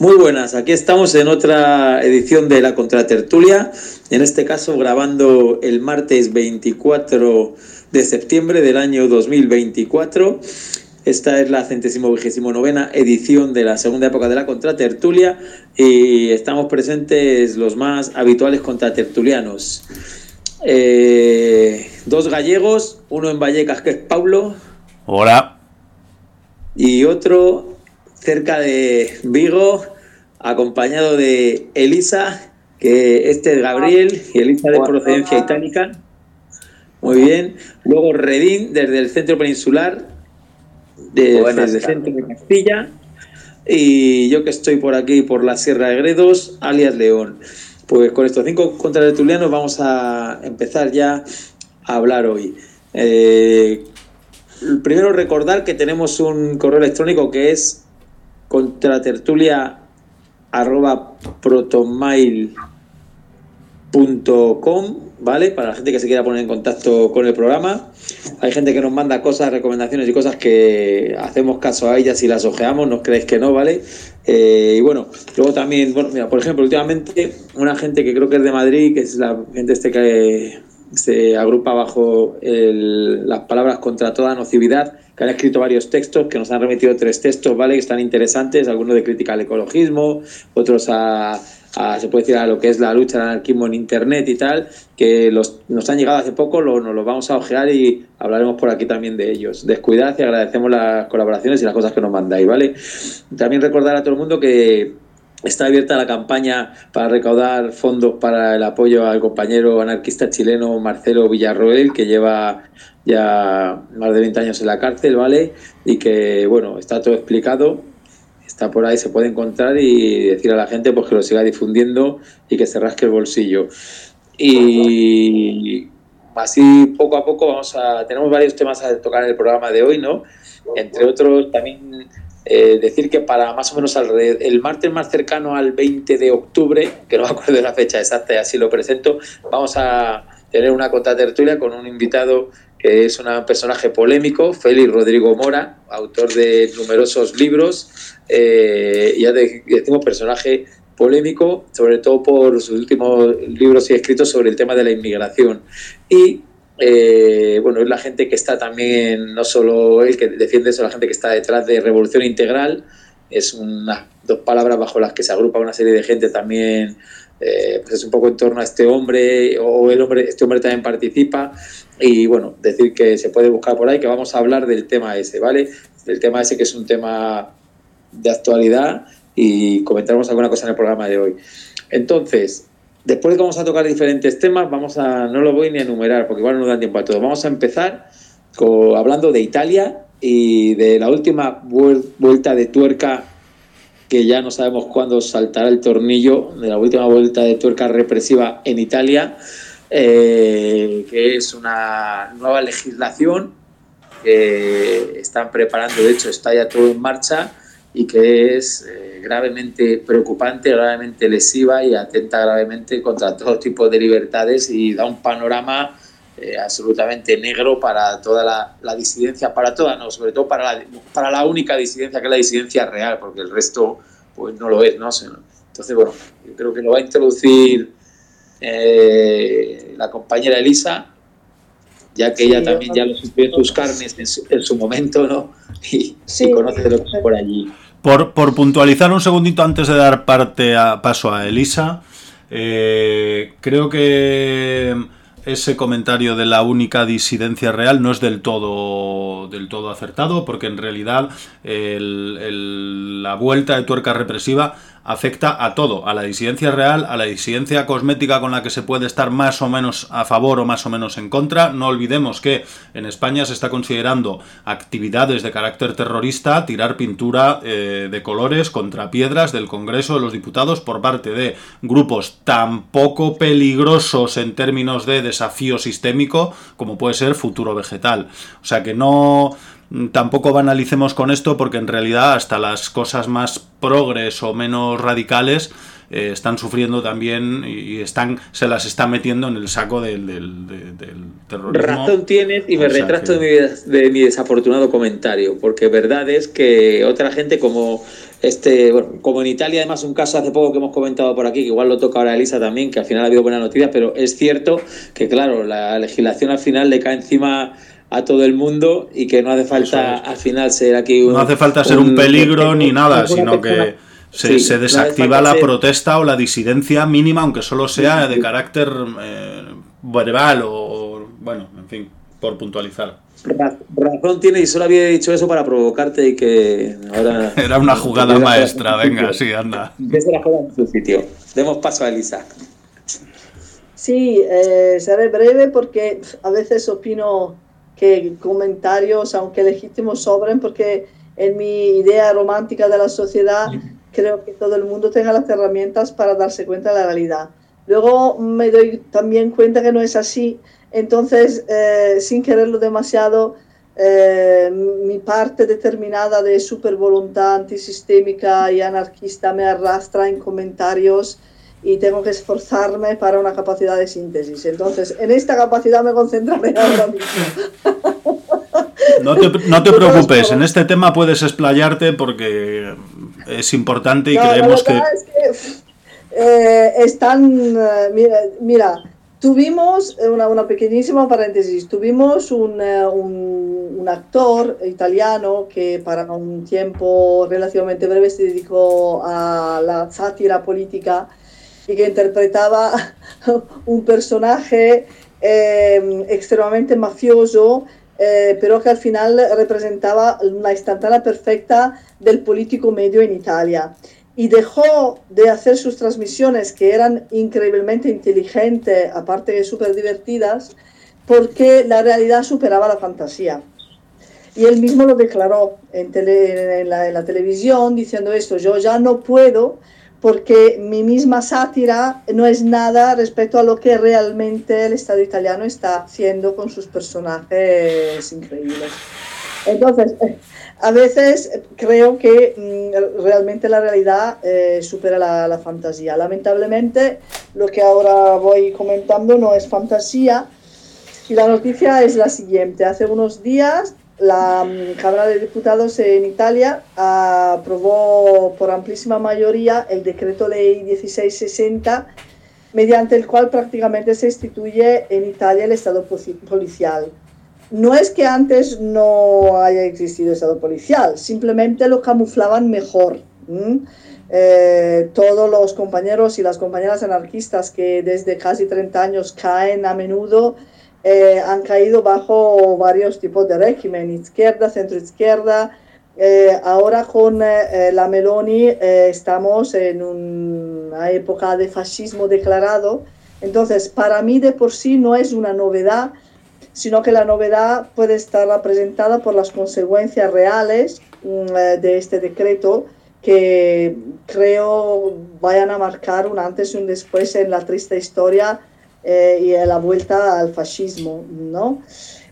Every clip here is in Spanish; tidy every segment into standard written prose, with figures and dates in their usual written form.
Muy buenas, aquí estamos en otra edición de la Contratertulia, en este caso grabando el martes 24 de septiembre del año 2024. Esta es la 129ª edición de la segunda época de la Contratertulia y estamos presentes los más habituales contratertulianos. Dos gallegos, uno en Vallecas que es Paulo. Hola. Y otro cerca de Vigo, acompañado de Elisa, que este es Gabriel, y Elisa de procedencia itálica. Muy bien. Luego Redín, desde el centro peninsular, desde el centro de Castilla. Y yo que estoy por aquí, por la Sierra de Gredos, alias León. Pues con estos 5 contratertulianos vamos a empezar ya a hablar hoy. Primero recordar que tenemos un correo electrónico que es contratertulia@protonmail.com, ¿vale? Para la gente que se quiera poner en contacto con el programa. Hay gente que nos manda cosas, recomendaciones y cosas que hacemos caso a ellas y las ojeamos, no creéis que no, ¿vale? Y bueno, luego también, bueno, mira, por ejemplo, últimamente una gente que creo que es de Madrid, que es la gente que se agrupa bajo las palabras contra toda nocividad, que han escrito varios textos, que nos han remitido 3 textos, ¿vale? Que están interesantes, algunos de crítica al ecologismo, otros se puede decir a lo que es la lucha al anarquismo en internet y tal, que nos han llegado hace poco, nos los vamos a ojear y hablaremos por aquí también de ellos. Descuidad y agradecemos las colaboraciones y las cosas que nos mandáis, ¿vale? También recordar a todo el mundo que está abierta la campaña para recaudar fondos para el apoyo al compañero anarquista chileno Marcelo Villarroel, que lleva ya más de 20 años en la cárcel, ¿vale? Y que, bueno, está todo explicado, está por ahí, se puede encontrar y decir a la gente pues que lo siga difundiendo y que se rasque el bolsillo. Y así poco a poco tenemos varios temas a tocar en el programa de hoy, ¿no? Entre otros también decir que para más o menos el martes más cercano al 20 de octubre, que no me acuerdo de la fecha exacta y así lo presento, vamos a tener una contratertulia con un invitado que es un personaje polémico, Félix Rodrigo Mora, autor de numerosos libros, ya decimos personaje polémico, sobre todo por sus últimos libros y escritos sobre el tema de la inmigración. Y bueno, es la gente que está también, no solo él que defiende eso, la gente que está detrás de Revolución Integral, es unas 2 palabras bajo las que se agrupa una serie de gente también, pues es un poco en torno a este hombre, este hombre también participa, y bueno, decir que se puede buscar por ahí, que vamos a hablar del tema ese, ¿vale? Del tema ese que es un tema de actualidad y comentaremos alguna cosa en el programa de hoy. Entonces, después de que vamos a tocar diferentes temas, no lo voy ni a enumerar porque igual no nos da tiempo a todo. Vamos a empezar hablando de Italia y de la última vuelta de tuerca, que ya no sabemos cuándo saltará el tornillo, de la última vuelta de tuerca represiva en Italia, que es una nueva legislación que están preparando, de hecho está ya todo en marcha, y que es gravemente preocupante, gravemente lesiva y atenta gravemente contra todo tipo de libertades y da un panorama absolutamente negro para toda la disidencia, para toda, no, sobre todo para la única disidencia, que es la disidencia real, porque el resto pues no lo es, ¿no? Entonces, bueno, yo creo que lo va a introducir la compañera Elisa, ya que ella también ya lo sufrió en sus carnes en su momento, ¿no? Y conoce lo que es por allí. Por puntualizar un segundito antes de dar paso a Elisa, creo que ese comentario de la única disidencia real no es del todo acertado, porque en realidad la vuelta de tuerca represiva afecta a todo, a la disidencia real, a la disidencia cosmética con la que se puede estar más o menos a favor o más o menos en contra. No olvidemos que en España se está considerando actividades de carácter terrorista tirar pintura de colores contra piedras del Congreso de los Diputados por parte de grupos tan poco peligrosos en términos de desafío sistémico como puede ser Futuro Vegetal. O sea que no tampoco banalicemos con esto, porque en realidad hasta las cosas más progres o menos radicales están sufriendo también y se las está metiendo en el saco del terrorismo. Razón tienes, y me retracto de mi desafortunado comentario, porque verdad es que otra gente como como en Italia, además un caso hace poco que hemos comentado por aquí, que igual lo toca ahora Elisa también, que al final ha habido buena noticia, pero es cierto que claro, la legislación al final le cae encima a todo el mundo y que no hace falta al final ser aquí no hace falta ser un peligro ni nada, sino que se desactiva la protesta o la disidencia mínima, aunque solo sea de carácter verbal o bueno, en fin, por puntualizar. Razón tiene, y solo había dicho eso para provocarte y que ahora... Era una jugada maestra, venga, sí, anda. Desde la jugada en su sitio. Demos paso a Elisa. Sí, seré breve porque a veces opino que comentarios, aunque legítimos, sobren, porque en mi idea romántica de la sociedad creo que todo el mundo tenga las herramientas para darse cuenta de la realidad. Luego me doy también cuenta que no es así, entonces sin quererlo demasiado, mi parte determinada de supervoluntad antisistémica y anarquista me arrastra en comentarios y tengo que esforzarme para una capacidad de síntesis. Entonces, en esta capacidad me concentraré ahora mismo. No te preocupes, en este tema puedes explayarte porque es importante y creemos que... Es que mira, tuvimos una pequeñísima paréntesis, tuvimos un actor italiano que para un tiempo relativamente breve se dedicó a la sátira política y que interpretaba un personaje extremadamente mafioso, pero que al final representaba una instantánea perfecta del político medio en Italia. Y dejó de hacer sus transmisiones, que eran increíblemente inteligentes, aparte de súper divertidas, porque la realidad superaba la fantasía. Y él mismo lo declaró en la televisión, diciendo esto: yo ya no puedo, porque mi misma sátira no es nada respecto a lo que realmente el Estado italiano está haciendo con sus personajes increíbles. Entonces, a veces creo que realmente la realidad supera la fantasía. Lamentablemente, lo que ahora voy comentando no es fantasía, y la noticia es la siguiente. Hace unos días, la Cámara de Diputados en Italia aprobó por amplísima mayoría el decreto ley 1660, mediante el cual prácticamente se instituye en Italia el Estado policial. No es que antes no haya existido Estado policial, simplemente lo camuflaban mejor. Todos los compañeros y las compañeras anarquistas que desde casi 30 años caen a menudo, han caído bajo varios tipos de régimen, izquierda, centro-izquierda. Ahora con la Meloni estamos en una época de fascismo declarado. Entonces, para mí de por sí no es una novedad, sino que la novedad puede estar representada por las consecuencias reales de este decreto, que creo vayan a marcar un antes y un después en la triste historia y la vuelta al fascismo, ¿no?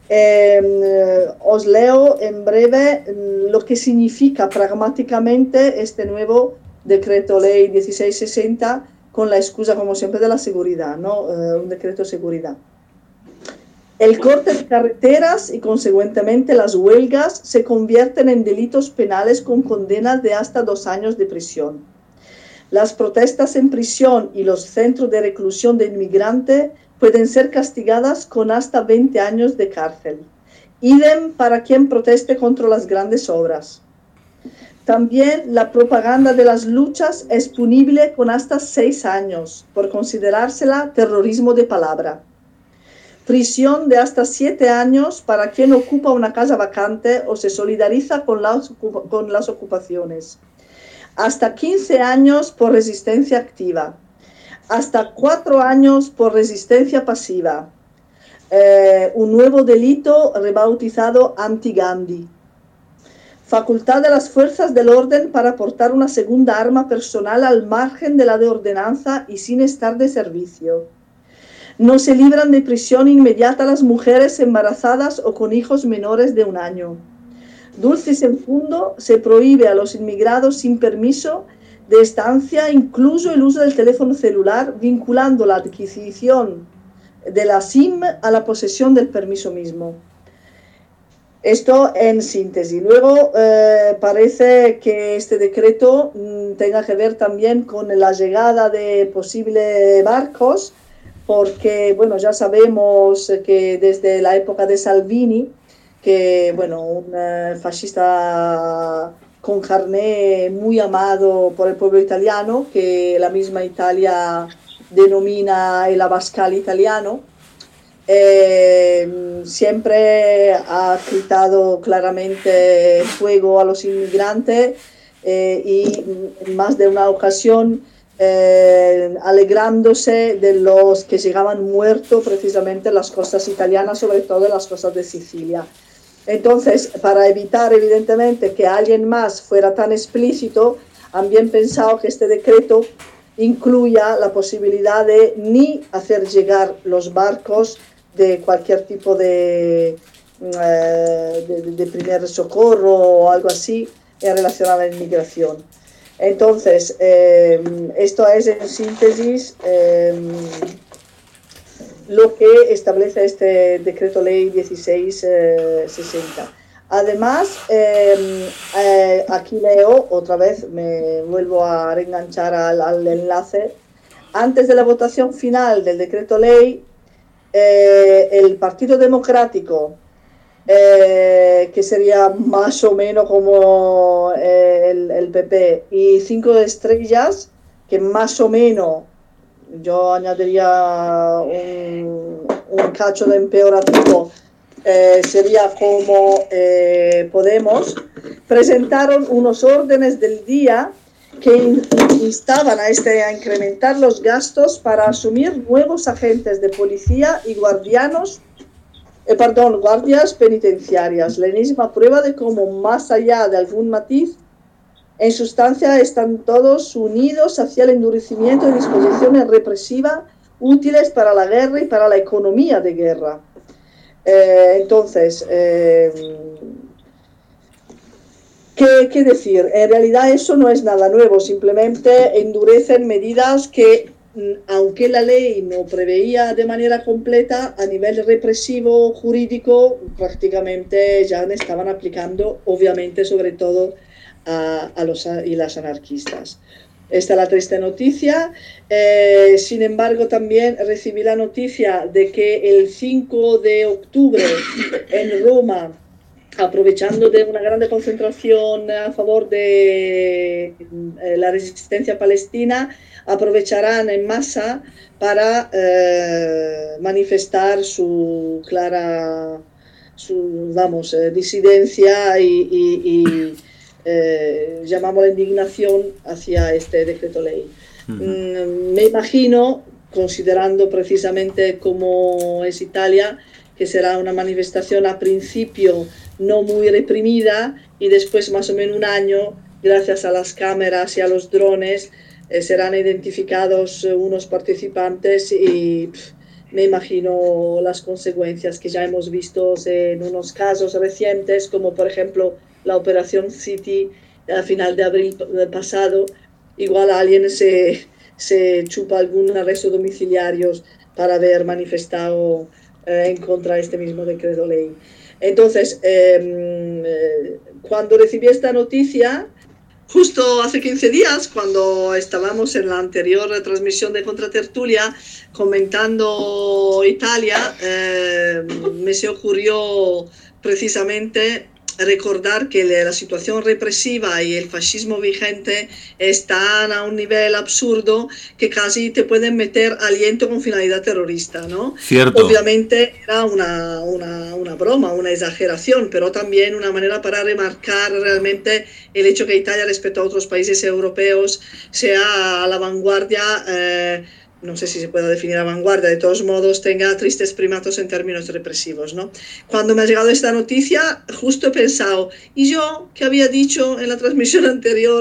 Os leo en breve lo que significa pragmáticamente este nuevo decreto ley 1660, con la excusa, como siempre, de la seguridad, ¿no? Un decreto de seguridad. El corte de carreteras y, consecuentemente, las huelgas se convierten en delitos penales con condenas de hasta 2 años de prisión. Las protestas en prisión y los centros de reclusión de inmigrante pueden ser castigadas con hasta 20 años de cárcel. Idem para quien proteste contra las grandes obras. También la propaganda de las luchas es punible con hasta 6 años, por considerársela terrorismo de palabra. Prisión de hasta 7 años para quien ocupa una casa vacante o se solidariza con las ocupaciones. Hasta 15 años por resistencia activa. Hasta 4 años por resistencia pasiva. Un nuevo delito rebautizado anti-Gandhi. Facultad de las fuerzas del orden para portar una segunda arma personal al margen de la de ordenanza y sin estar de servicio. No se libran de prisión inmediata las mujeres embarazadas o con hijos menores de 1 año. Dulcis en fundo, se prohíbe a los inmigrantes sin permiso de estancia incluso el uso del teléfono celular, vinculando la adquisición de la SIM a la posesión del permiso mismo. Esto en síntesis. Luego parece que este decreto tenga que ver también con la llegada de posibles barcos, porque bueno, ya sabemos que desde la época de Salvini, que bueno, un fascista con carné muy amado por el pueblo italiano, que la misma Italia denomina el Abascal italiano, siempre ha gritado claramente fuego a los inmigrantes y en más de una ocasión alegrándose de los que llegaban muertos precisamente en las costas italianas, sobre todo en las costas de Sicilia. Entonces, para evitar evidentemente que alguien más fuera tan explícito, han bien pensado que este decreto incluya la posibilidad de ni hacer llegar los barcos de cualquier tipo de primer socorro o algo así en relación a la inmigración. Entonces, esto es en síntesis lo que establece este decreto ley 1660. Además, aquí leo, otra vez me vuelvo a reenganchar al enlace, antes de la votación final del decreto ley, el Partido Democrático, que sería más o menos como el PP, y 5 estrellas, que más o menos yo añadiría un cacho de empeorativo, sería como Podemos, presentaron unos órdenes del día que instaban a incrementar los gastos para asumir nuevos agentes de policía y guardias penitenciarias. La enésima prueba de cómo, más allá de algún matiz, en sustancia están todos unidos hacia el endurecimiento de disposiciones represivas útiles para la guerra y para la economía de guerra. Entonces, ¿qué decir? En realidad eso no es nada nuevo, simplemente endurecen medidas que, aunque la ley no preveía de manera completa, a nivel represivo, jurídico, prácticamente ya estaban aplicando, obviamente, sobre todo a los y las anarquistas. Esta es la triste noticia. Sin embargo, también recibí la noticia de que el 5 de octubre en Roma, aprovechando de una gran concentración a favor de la resistencia palestina, aprovecharán en masa para manifestar su clara disidencia y llamamos la indignación hacia este decreto ley. Me imagino, considerando precisamente cómo es Italia, que será una manifestación a principio no muy reprimida y después más o menos un año, gracias a las cámaras y a los drones, serán identificados unos participantes y me imagino las consecuencias que ya hemos visto en unos casos recientes, como por ejemplo la operación City a final de abril pasado. Igual alguien se chupa algún arresto domiciliario para haber manifestado en contra de este mismo decreto ley. Entonces, cuando recibí esta noticia, justo hace 15 días, cuando estábamos en la anterior transmisión de Contratertulia comentando Italia, me se ocurrió precisamente recordar que la situación represiva y el fascismo vigente están a un nivel absurdo que casi te pueden meter aliento con finalidad terrorista, ¿no? Cierto. Obviamente era una broma, una exageración, pero también una manera para remarcar realmente el hecho que Italia, respecto a otros países europeos, sea a la vanguardia, no sé si se puede definir a vanguardia, de todos modos tenga tristes primatos en términos represivos, ¿no? Cuando me ha llegado esta noticia, justo he pensado, y yo, que había dicho en la transmisión anterior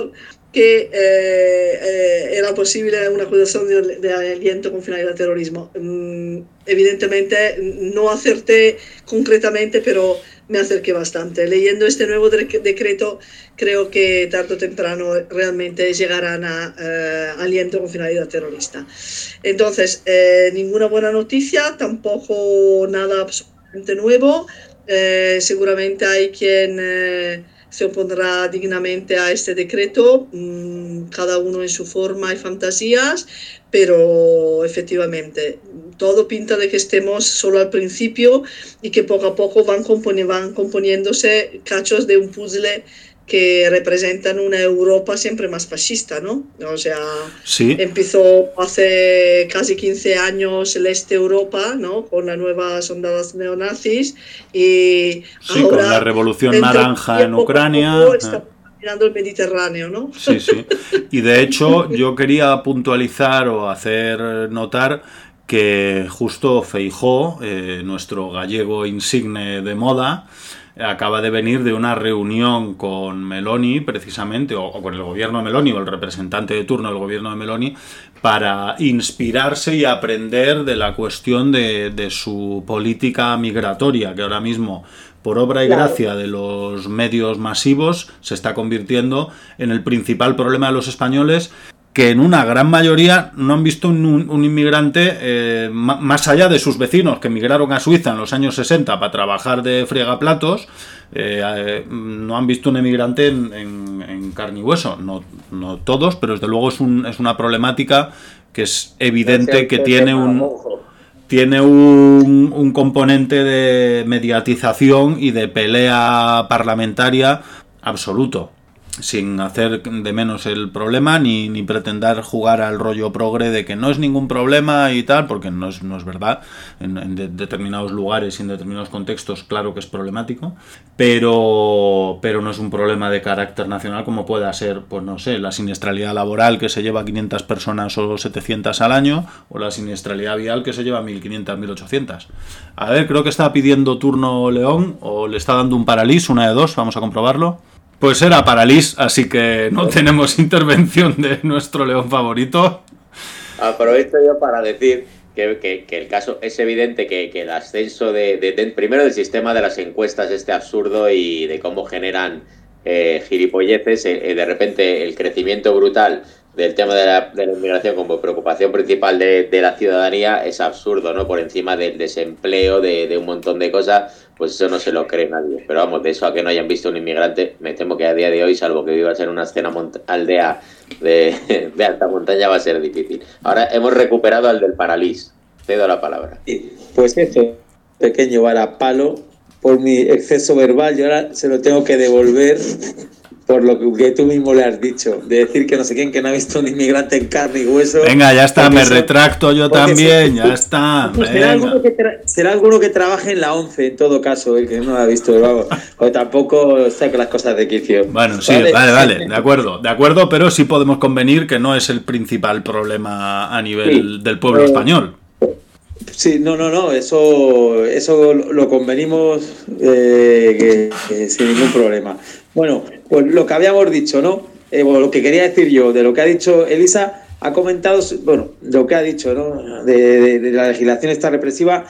que era posible una acusación de aliento con finalidad de terrorismo. Evidentemente no acerté concretamente, pero me acerqué bastante. Leyendo este nuevo decreto, creo que tarde o temprano realmente llegarán a aliento con finalidad terrorista. Entonces, ninguna buena noticia, tampoco nada absolutamente nuevo. Seguramente hay quien se opondrá dignamente a este decreto, cada uno en su forma y fantasías, pero efectivamente todo pinta de que estemos solo al principio y que poco a poco van componiéndose cachos de un puzzle que representan una Europa siempre más fascista, ¿no? O sea, sí. Empezó hace casi 15 años el Este Europa, ¿no? Con las nuevas ondadas neonazis y sí, ahora, con la revolución naranja en Ucrania. Está mirando el Mediterráneo, ¿no? Sí, sí. Y de hecho yo quería puntualizar o hacer notar que justo Feijóo, nuestro gallego insigne de moda, acaba de venir de una reunión con Meloni, precisamente, o con el gobierno de Meloni, o el representante de turno del gobierno de Meloni, para inspirarse y aprender de la cuestión de su política migratoria, que ahora mismo, por obra y gracia de los medios masivos, se está convirtiendo en el principal problema de los españoles, que en una gran mayoría no han visto un inmigrante más allá de sus vecinos que emigraron a Suiza en los años 60 para trabajar de fregaplatos. No han visto un emigrante en carne y hueso. No todos, pero desde luego es una problemática que es evidente que tiene un componente de mediatización y de pelea parlamentaria absoluto, sin hacer de menos el problema ni pretender jugar al rollo progre de que no es ningún problema y tal, porque no es verdad. En determinados lugares y en determinados contextos claro que es problemático, pero no es un problema de carácter nacional como pueda ser, pues no sé, la siniestralidad laboral que se lleva 500 personas o 700 al año, o la siniestralidad vial que se lleva 1500, 1800. A ver, creo que está pidiendo turno León, o le está dando un paralís, una de dos, vamos a comprobarlo. Pues era paralís, así que no tenemos intervención de nuestro León favorito. Aprovecho yo para decir que el caso es evidente que el ascenso primero del sistema de las encuestas absurdo y de cómo generan gilipolleces, de repente el crecimiento brutal del tema de la inmigración como preocupación principal de la ciudadanía es absurdo, ¿no? Por encima del desempleo, de un montón de cosas, pues eso no se lo cree nadie. Pero vamos, de eso a que no hayan visto un inmigrante, me temo que a día de hoy, salvo que vivas en una escena aldea de alta montaña, va a ser difícil. Ahora hemos recuperado al del paralís. Cedo la palabra. Pues eso, pequeño varapalo, por mi exceso verbal, yo ahora se lo tengo que devolver por lo que tú mismo le has dicho, de decir que no sé quién, que no ha visto un inmigrante en carne y hueso. Venga, ya está, me retracto yo también, ya está. Pues será alguno que trabaje en la 11, en todo caso, el que no lo ha visto, vamos, o tampoco saque las cosas de quicio. Bueno, sí, vale, de acuerdo, pero sí podemos convenir que no es el principal problema a nivel del pueblo español. Sí, no, eso lo convenimos que sin ningún problema. Bueno, pues lo que habíamos dicho, ¿no? Lo que quería decir yo, de lo que ha dicho Elisa, ha comentado, bueno, lo que ha dicho, ¿no? De la legislación esta represiva,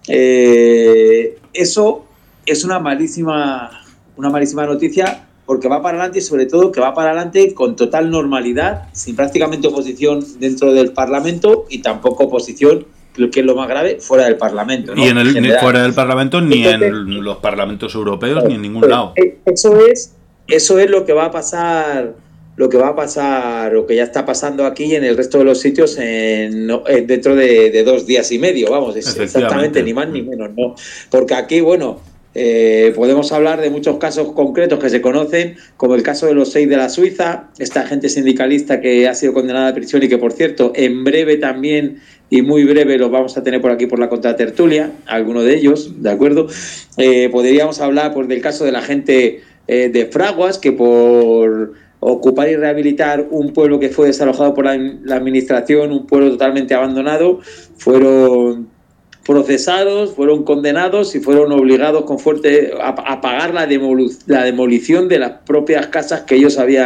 eso es una malísima noticia, porque va para adelante y sobre todo que va para adelante con total normalidad, sin prácticamente oposición dentro del Parlamento y tampoco oposición, que es lo más grave, fuera del Parlamento, ¿no? Y ni fuera del Parlamento, ni en los parlamentos europeos, ni en ningún lado. Eso es lo que va a pasar, lo que ya está pasando aquí y en el resto de los sitios dentro de 2 días y medio, vamos, exactamente, ni más ni menos, ¿no? Porque aquí, bueno, podemos hablar de muchos casos concretos que se conocen, como el caso de los 6 de la Suiza, esta gente sindicalista que ha sido condenada a prisión y que, por cierto, en breve también, y muy breve, los vamos a tener por aquí por la contratertulia, algunos de ellos, ¿de acuerdo? Podríamos hablar pues, del caso de la gente de Fraguas, que por ocupar y rehabilitar un pueblo que fue desalojado por la administración, un pueblo totalmente abandonado, fueron procesados, fueron condenados y fueron obligados con fuerte a pagar la demolición de las propias casas que ellos habían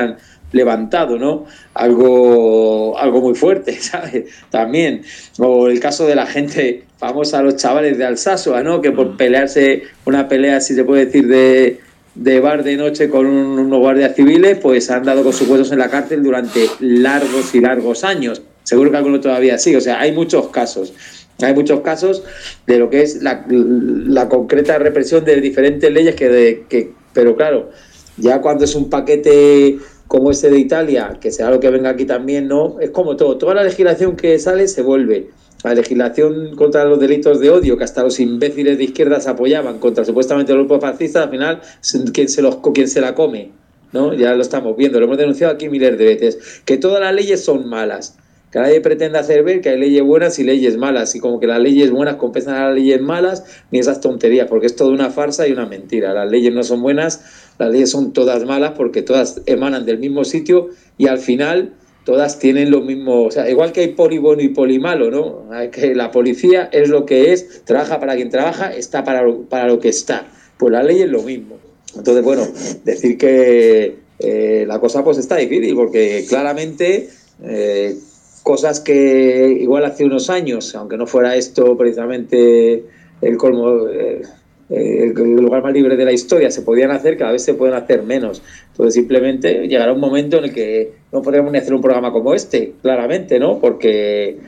levantado, ¿no? Algo muy fuerte, ¿sabes? También. O el caso de la gente famosa, los chavales de Alsasua, ¿no? Que por pelearse, una pelea, si se puede decir, de bar de noche con unos guardias civiles, pues han dado con sus huesos en la cárcel durante largos y largos años. Seguro que alguno todavía sí. O sea, hay muchos casos. Hay muchos casos de lo que es la concreta represión de diferentes leyes pero claro, ya cuando es un paquete como este de Italia, que sea lo que venga aquí también, ¿no? Es como todo. Toda la legislación que sale se vuelve. La legislación contra los delitos de odio, que hasta los imbéciles de izquierdas apoyaban contra supuestamente los grupos fascistas, al final, quien se la come, ¿no? Ya lo estamos viendo, lo hemos denunciado aquí miles de veces. Que todas las leyes son malas. Que nadie pretende hacer ver que hay leyes buenas y leyes malas, y como que las leyes buenas compensan a las leyes malas, ni esas tonterías, porque es toda una farsa y una mentira. Las leyes no son buenas, las leyes son todas malas porque todas emanan del mismo sitio y al final todas tienen lo mismo. O sea, igual que hay poli bueno y poli malo, ¿no? Hay que la policía es lo que es, trabaja para quien trabaja, está para lo que está. Pues la ley es lo mismo. Entonces, bueno, decir que la cosa pues está difícil porque claramente... cosas que igual hace unos años, aunque no fuera esto precisamente el colmo, el lugar más libre de la historia, se podían hacer, cada vez se pueden hacer menos. Entonces simplemente llegará un momento en el que no podremos ni hacer un programa como este, claramente, ¿no? Porque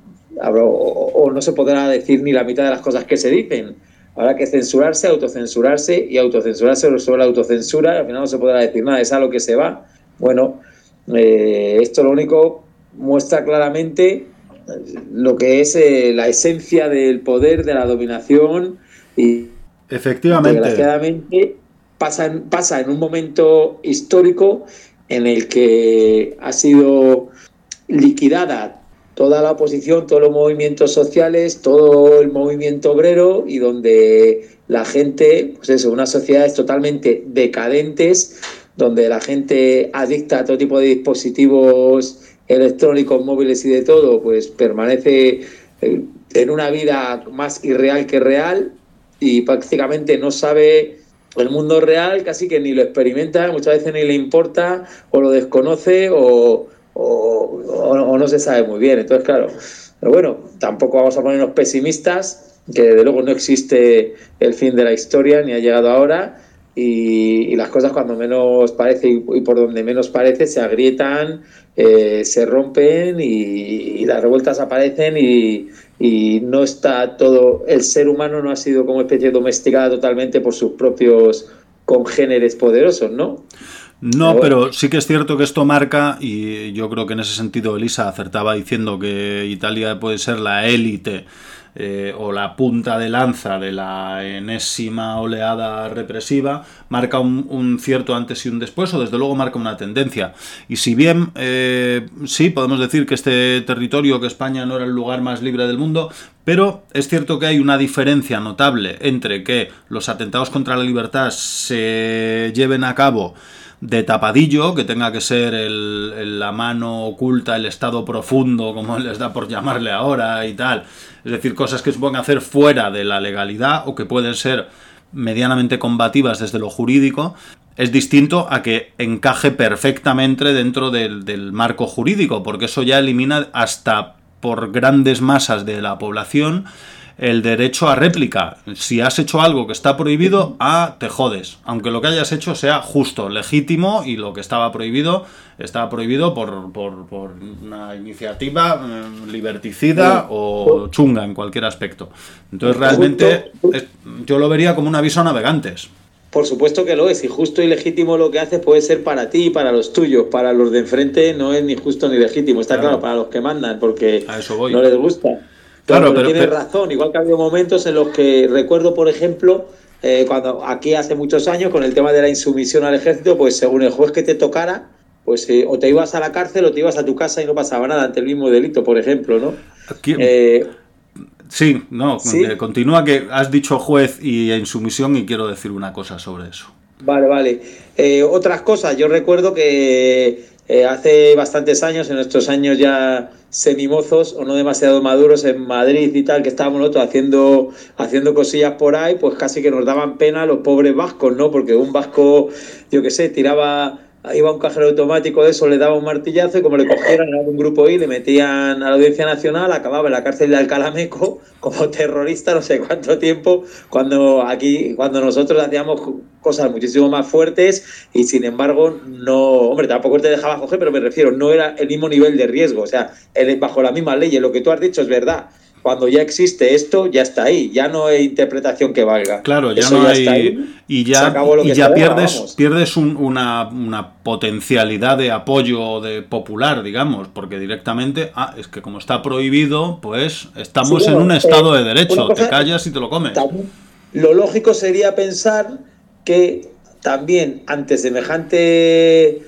o no se podrá decir ni la mitad de las cosas que se dicen. Habrá que censurarse, autocensurarse y autocensurarse sobre la autocensura, y al final no se podrá decir nada, es a lo que se va. Bueno, esto lo único muestra claramente lo que es la esencia del poder, de la dominación y efectivamente, desgraciadamente pasa en un momento histórico en el que ha sido liquidada toda la oposición, todos los movimientos sociales, todo el movimiento obrero y donde la gente, pues eso, unas sociedades totalmente decadentes, donde la gente adicta a todo tipo de dispositivos electrónicos, móviles y de todo, pues permanece en una vida más irreal que real y prácticamente no sabe el mundo real, casi que ni lo experimenta, muchas veces ni le importa o lo desconoce o no se sabe muy bien. Entonces, claro, pero bueno, tampoco vamos a ponernos pesimistas, que desde luego no existe el fin de la historia ni ha llegado ahora. Y las cosas cuando menos parece y por donde menos parece se agrietan, se rompen y las revueltas aparecen y no está todo, el ser humano no ha sido como especie domesticada totalmente por sus propios congéneres poderosos, ¿no? No, pero sí que es cierto que esto marca, y yo creo que en ese sentido Elisa acertaba diciendo que Italia puede ser la élite o la punta de lanza de la enésima oleada represiva, marca un cierto antes y un después, o desde luego marca una tendencia. Y si bien sí, podemos decir que este territorio, que España no era el lugar más libre del mundo, pero es cierto que hay una diferencia notable entre que los atentados contra la libertad se lleven a cabo de tapadillo, que tenga que ser la mano oculta, el estado profundo, como les da por llamarle ahora y tal. Es decir, cosas que se pueden hacer fuera de la legalidad o que pueden ser medianamente combativas desde lo jurídico. Es distinto a que encaje perfectamente dentro del marco jurídico, porque eso ya elimina hasta por grandes masas de la población el derecho a réplica. Si has hecho algo que está prohibido, te jodes. Aunque lo que hayas hecho sea justo, legítimo, y lo que estaba prohibido por una iniciativa liberticida o chunga en cualquier aspecto. Entonces realmente yo lo vería como un aviso a navegantes. Por supuesto que lo es, y justo y legítimo lo que haces puede ser para ti y para los tuyos. Para los de enfrente no es ni justo ni legítimo, está claro, para los que mandan, porque a eso voy. No les gusta. Claro, pero tienes razón, igual que ha habido momentos en los que recuerdo, por ejemplo, cuando aquí hace muchos años, con el tema de la insumisión al ejército, pues según el juez que te tocara, pues o te ibas a la cárcel o te ibas a tu casa y no pasaba nada ante el mismo delito, por ejemplo, ¿no? Aquí... Sí, no, ¿sí? Continúa, que has dicho juez y insumisión y quiero decir una cosa sobre eso. Vale. Otras cosas, yo recuerdo que hace bastantes años, en nuestros años ya semimozos o no demasiado maduros en Madrid y tal, que estábamos nosotros haciendo cosillas por ahí, pues casi que nos daban pena los pobres vascos, ¿no? Porque un vasco, yo qué sé, tiraba iba a un cajero automático de eso, le daba un martillazo y como le cogieran en algún grupo I, le metían a la Audiencia Nacional, acababa en la cárcel de Alcalá Meco como terrorista no sé cuánto tiempo, cuando nosotros hacíamos cosas muchísimo más fuertes y sin embargo no, hombre, tampoco te dejaba coger, pero me refiero, no era el mismo nivel de riesgo, o sea, bajo las mismas leyes, lo que tú has dicho es verdad. Cuando ya existe esto, ya está ahí, ya no hay interpretación que valga. Claro, ya eso no ya hay, está ahí, y se ya, acabó lo y que ya se pierdes una potencialidad de apoyo de popular, digamos, porque directamente, es que como está prohibido, pues estamos en un estado de derecho, te callas y te lo comes. Lo lógico sería pensar que también ante semejante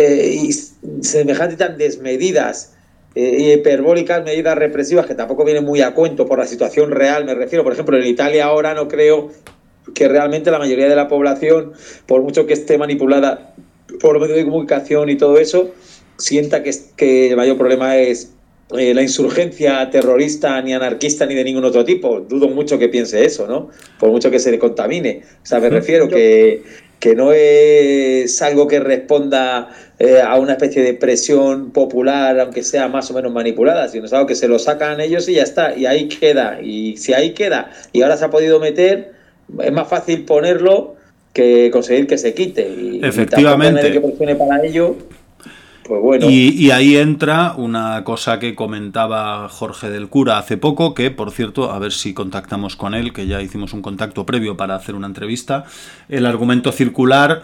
y tan desmedidas y hiperbólicas medidas represivas que tampoco vienen muy a cuento por la situación real, me refiero, por ejemplo, en Italia ahora no creo que realmente la mayoría de la población, por mucho que esté manipulada por los medios de comunicación y todo eso, sienta que el mayor problema es la insurgencia terrorista, ni anarquista, ni de ningún otro tipo. Dudo mucho que piense eso, ¿no? Por mucho que se le contamine. O sea, me refiero que no es algo que responda a una especie de presión popular, aunque sea más o menos manipulada, sino es algo que se lo sacan ellos y ya está, y ahí queda. Y si ahí queda, y ahora se ha podido meter, es más fácil ponerlo que conseguir que se quite. Y efectivamente. Y nadie que presione para ello. Pues bueno. Y ahí entra una cosa que comentaba Jorge del Cura hace poco, que por cierto, a ver si contactamos con él, que ya hicimos un contacto previo para hacer una entrevista, el argumento circular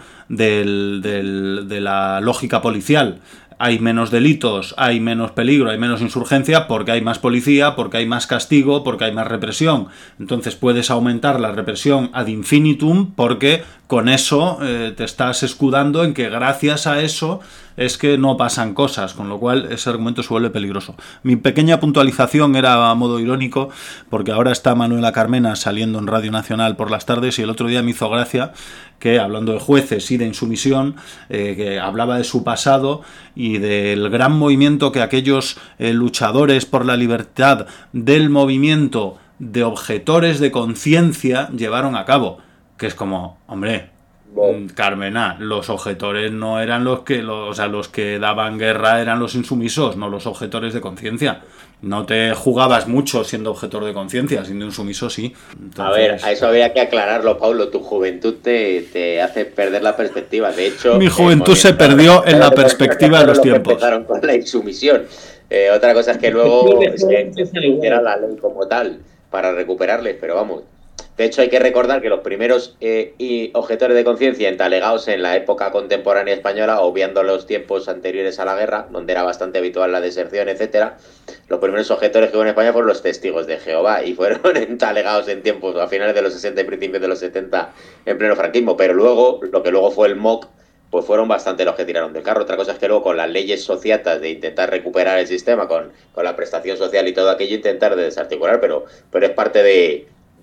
de la lógica policial. Hay menos delitos, hay menos peligro, hay menos insurgencia porque hay más policía, porque hay más castigo, porque hay más represión. Entonces puedes aumentar la represión ad infinitum porque con eso te estás escudando en que gracias a eso es que no pasan cosas, con lo cual ese argumento se vuelve peligroso. Mi pequeña puntualización era a modo irónico, porque ahora está Manuela Carmena saliendo en Radio Nacional por las tardes y el otro día me hizo gracia que, hablando de jueces y de insumisión, que hablaba de su pasado y del gran movimiento que aquellos luchadores por la libertad del movimiento de objetores de conciencia llevaron a cabo, que es como, hombre, Carmena, los objetores no eran los que daban guerra eran los insumisos, no los objetores de conciencia. No te jugabas mucho siendo objetor de conciencia, siendo insumiso sí. Entonces, a ver, a eso habría que aclararlo, Paulo. Tu juventud te hace perder la perspectiva. De hecho, mi juventud se perdió en la perspectiva de los tiempos. Empezaron con la insumisión. Otra cosa es que luego se era la ley como tal para recuperarles, pero vamos. De hecho, hay que recordar que los primeros objetores de conciencia entalegados en la época contemporánea española, obviando los tiempos anteriores a la guerra, donde era bastante habitual la deserción, etcétera, los primeros objetores que hubo en España fueron los testigos de Jehová y fueron entalegados en tiempos a finales de los 60 y principios de los 70 en pleno franquismo. Pero luego, lo que luego fue el MOC, pues fueron bastante los que tiraron del carro. Otra cosa es que luego con las leyes sociatas de intentar recuperar el sistema, con la prestación social y todo aquello, intentar desarticular, pero es parte de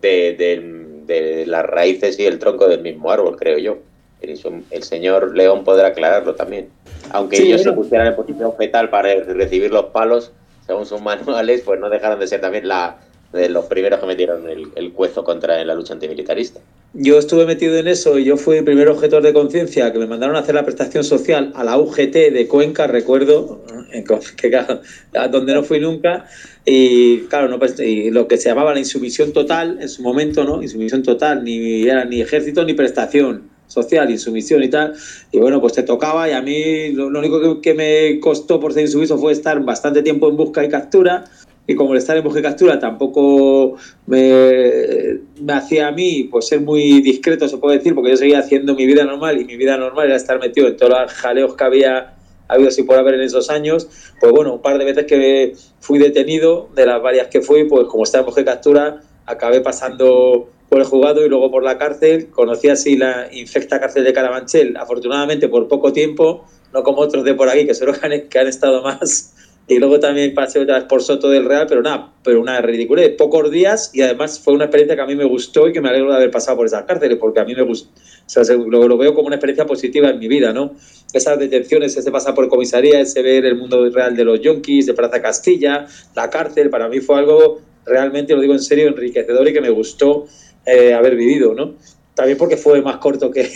las raíces y el tronco del mismo árbol, creo yo. El señor León podrá aclararlo también. Aunque ellos se pusieran en posición fetal para recibir los palos, según sus manuales, pues no dejaron de ser también de los primeros que metieron el cuezo contra la lucha antimilitarista. Yo estuve metido en eso y yo fui el primer objetor de conciencia que me mandaron a hacer la prestación social a la UGT de Cuenca, recuerdo, donde no fui nunca. Y claro, no, pues, y lo que se llamaba la insumisión total en su momento, ¿no? Insumisión total, ni era ni ejército ni prestación social, insumisión y tal. Y bueno, pues te tocaba y a mí lo único que me costó por ser insumiso fue estar bastante tiempo en busca y captura. Y como el estar en busca y captura tampoco me hacía a mí pues ser muy discreto, se puede decir, porque yo seguía haciendo mi vida normal y mi vida normal era estar metido en todos los jaleos que había habido así por haber en esos años. Pues bueno, un par de veces que fui detenido, de las varias que fui, pues como estaba en busca y captura, acabé pasando por el juzgado y luego por la cárcel. Conocí así la infecta cárcel de Carabanchel, afortunadamente por poco tiempo, no como otros de por aquí que solo que han estado más. Y luego también pasé otra vez por Soto del Real, pero una ridiculez, pocos días, y además fue una experiencia que a mí me gustó y que me alegro de haber pasado por esas cárceles, porque a mí me gustó, o sea, lo veo como una experiencia positiva en mi vida, ¿no? Esas detenciones, ese pasar por comisaría, ese ver el mundo real de los yonkis, de Plaza Castilla, la cárcel, para mí fue algo realmente, lo digo en serio, enriquecedor y que me gustó haber vivido, ¿no? También porque fue más corto que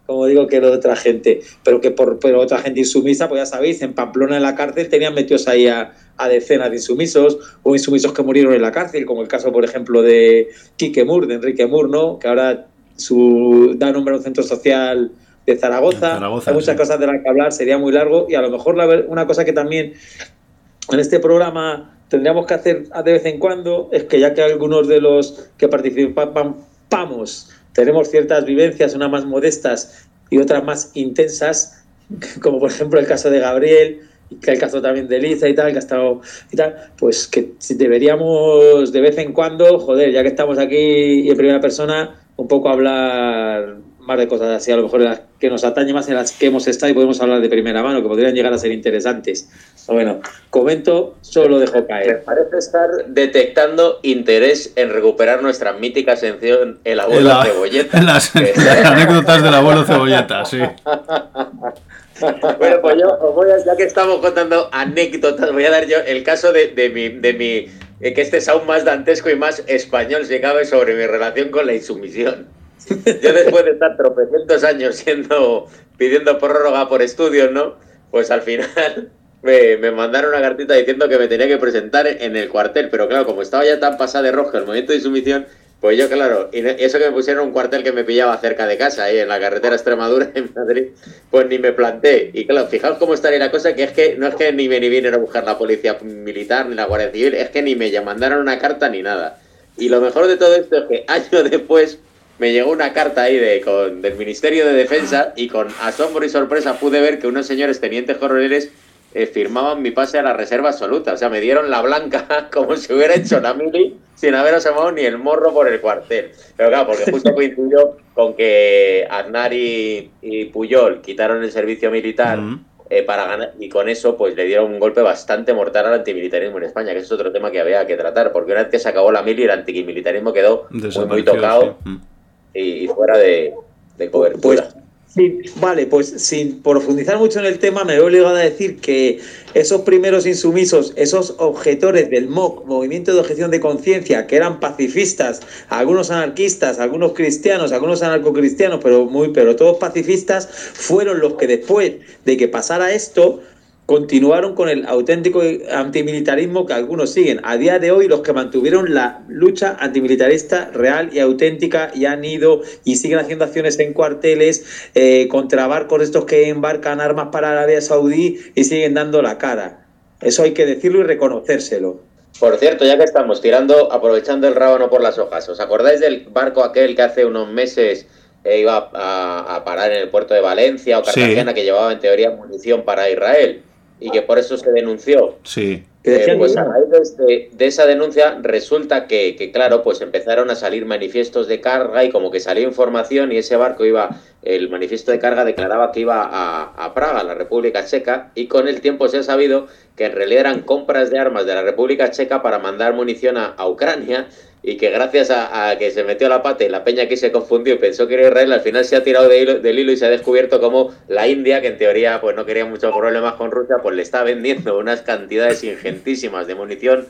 como digo, que lo de otra gente, pero pero otra gente insumisa, pues ya sabéis, en Pamplona en la cárcel tenían metidos ahí a decenas de insumisos, o insumisos que murieron en la cárcel, como el caso, por ejemplo, de Quique Mur, de Enrique Mur, ¿no? Que ahora da nombre a un centro social de Zaragoza. Hay muchas cosas de las que hablar, sería muy largo, y a lo mejor una cosa que también en este programa tendríamos que hacer de vez en cuando es que, ya que algunos de los que participamos tenemos ciertas vivencias, unas más modestas y otras más intensas, como por ejemplo el caso de Gabriel, que el caso también de Liza y tal, que ha estado y tal, pues que deberíamos de vez en cuando, joder, ya que estamos aquí en primera persona, un poco hablar más de cosas así, a lo mejor en las que nos atañe más, en las que hemos estado, y podemos hablar de primera mano, que podrían llegar a ser interesantes. Bueno, comento, solo dejo caer. Me parece estar detectando interés en recuperar nuestra mítica sección El Abuelo Cebolleta. Las anécdotas del Abuelo Cebolleta, sí. Bueno, pues yo ya que estamos contando anécdotas, voy a dar yo el caso de mi que este es aún más dantesco y más español, si cabe, sobre mi relación con la insumisión. Yo, después de estar tropecientos años pidiendo prórroga por estudios, ¿no? Pues al final me mandaron una cartita diciendo que me tenía que presentar en el cuartel, pero claro, como estaba ya tan pasada de rosca el movimiento de insumisión, pues yo, claro, y eso que me pusieron un cuartel que me pillaba cerca de casa, ahí en la carretera Extremadura, en Madrid, pues ni me planté. Y claro, fijaos cómo estaría la cosa, que es que no es que ni vinieron a buscar la policía militar ni la Guardia Civil, es que ni me mandaron una carta ni nada. Y lo mejor de todo esto es que años después me llegó una carta ahí del Ministerio de Defensa, y con asombro y sorpresa pude ver que unos señores tenientes coroneles firmaban mi pase a la reserva absoluta. O sea, me dieron la blanca como si hubiera hecho la mili sin haber asomado ni el morro por el cuartel. Pero claro, porque justo coincidió con que Aznar y Pujol quitaron el servicio militar para ganar, y con eso pues le dieron un golpe bastante mortal al antimilitarismo en España, que es otro tema que había que tratar, porque una vez que se acabó la mili, el antimilitarismo quedó muy tocado, sí. Y fuera de cobertura. Pues, sí, vale, pues sin profundizar mucho en el tema, me veo obligado a decir que esos primeros insumisos, esos objetores del MOC, Movimiento de Objeción de Conciencia, que eran pacifistas, algunos anarquistas, algunos cristianos, algunos anarcocristianos, pero todos pacifistas, fueron los que, después de que pasara esto, continuaron con el auténtico antimilitarismo que algunos siguen. A día de hoy, los que mantuvieron la lucha antimilitarista real y auténtica, y han ido y siguen haciendo acciones en cuarteles contra barcos estos que embarcan armas para Arabia Saudí, y siguen dando la cara. Eso hay que decirlo y reconocérselo. Por cierto, ya que estamos aprovechando el rábano por las hojas, ¿os acordáis del barco aquel que hace unos meses iba a parar en el puerto de Valencia o Cartagena, sí, que llevaba en teoría munición para Israel? Y que por eso se denunció. Sí. Pues a raíz de esa denuncia resulta que, claro, pues empezaron a salir manifiestos de carga, y como que salió información, y ese barco el manifiesto de carga declaraba que iba a Praga, la República Checa, y con el tiempo se ha sabido que en realidad eran compras de armas de la República Checa para mandar munición a Ucrania, y que gracias a que se metió la pata y la peña aquí se confundió y pensó que era Israel, al final se ha tirado del hilo y se ha descubierto como la India, que en teoría pues no quería muchos problemas con Rusia, pues le está vendiendo unas cantidades ingentísimas de munición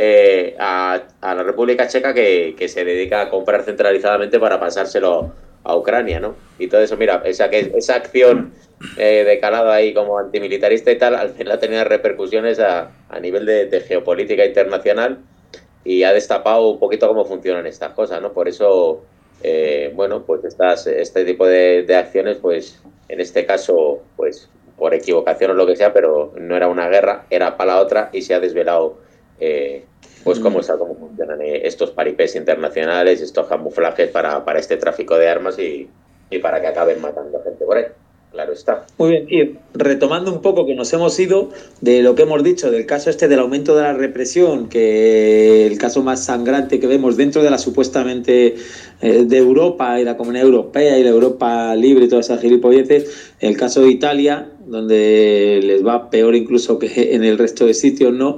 a la República Checa, que se dedica a comprar centralizadamente para pasárselo a Ucrania, ¿no? Y todo eso, mira, esa acción de calado ahí como antimilitarista y tal, al final ha tenido repercusiones a nivel de geopolítica internacional, y ha destapado un poquito cómo funcionan estas cosas, ¿no? Por eso, bueno, pues este tipo de acciones, pues en este caso, pues por equivocación o lo que sea, pero no era una guerra, era para la otra, y se ha desvelado pues cómo funcionan estos paripés internacionales, estos camuflajes para este tráfico de armas y para que acaben matando gente por ahí. Claro está. Muy bien, y retomando un poco, que nos hemos ido de lo que hemos dicho, del caso del aumento de la represión, que el caso más sangrante que vemos dentro de la supuestamente de Europa y la Comunidad Europea y la Europa libre y todas esas gilipolleces, el caso de Italia, donde les va peor incluso que en el resto de sitios, ¿no?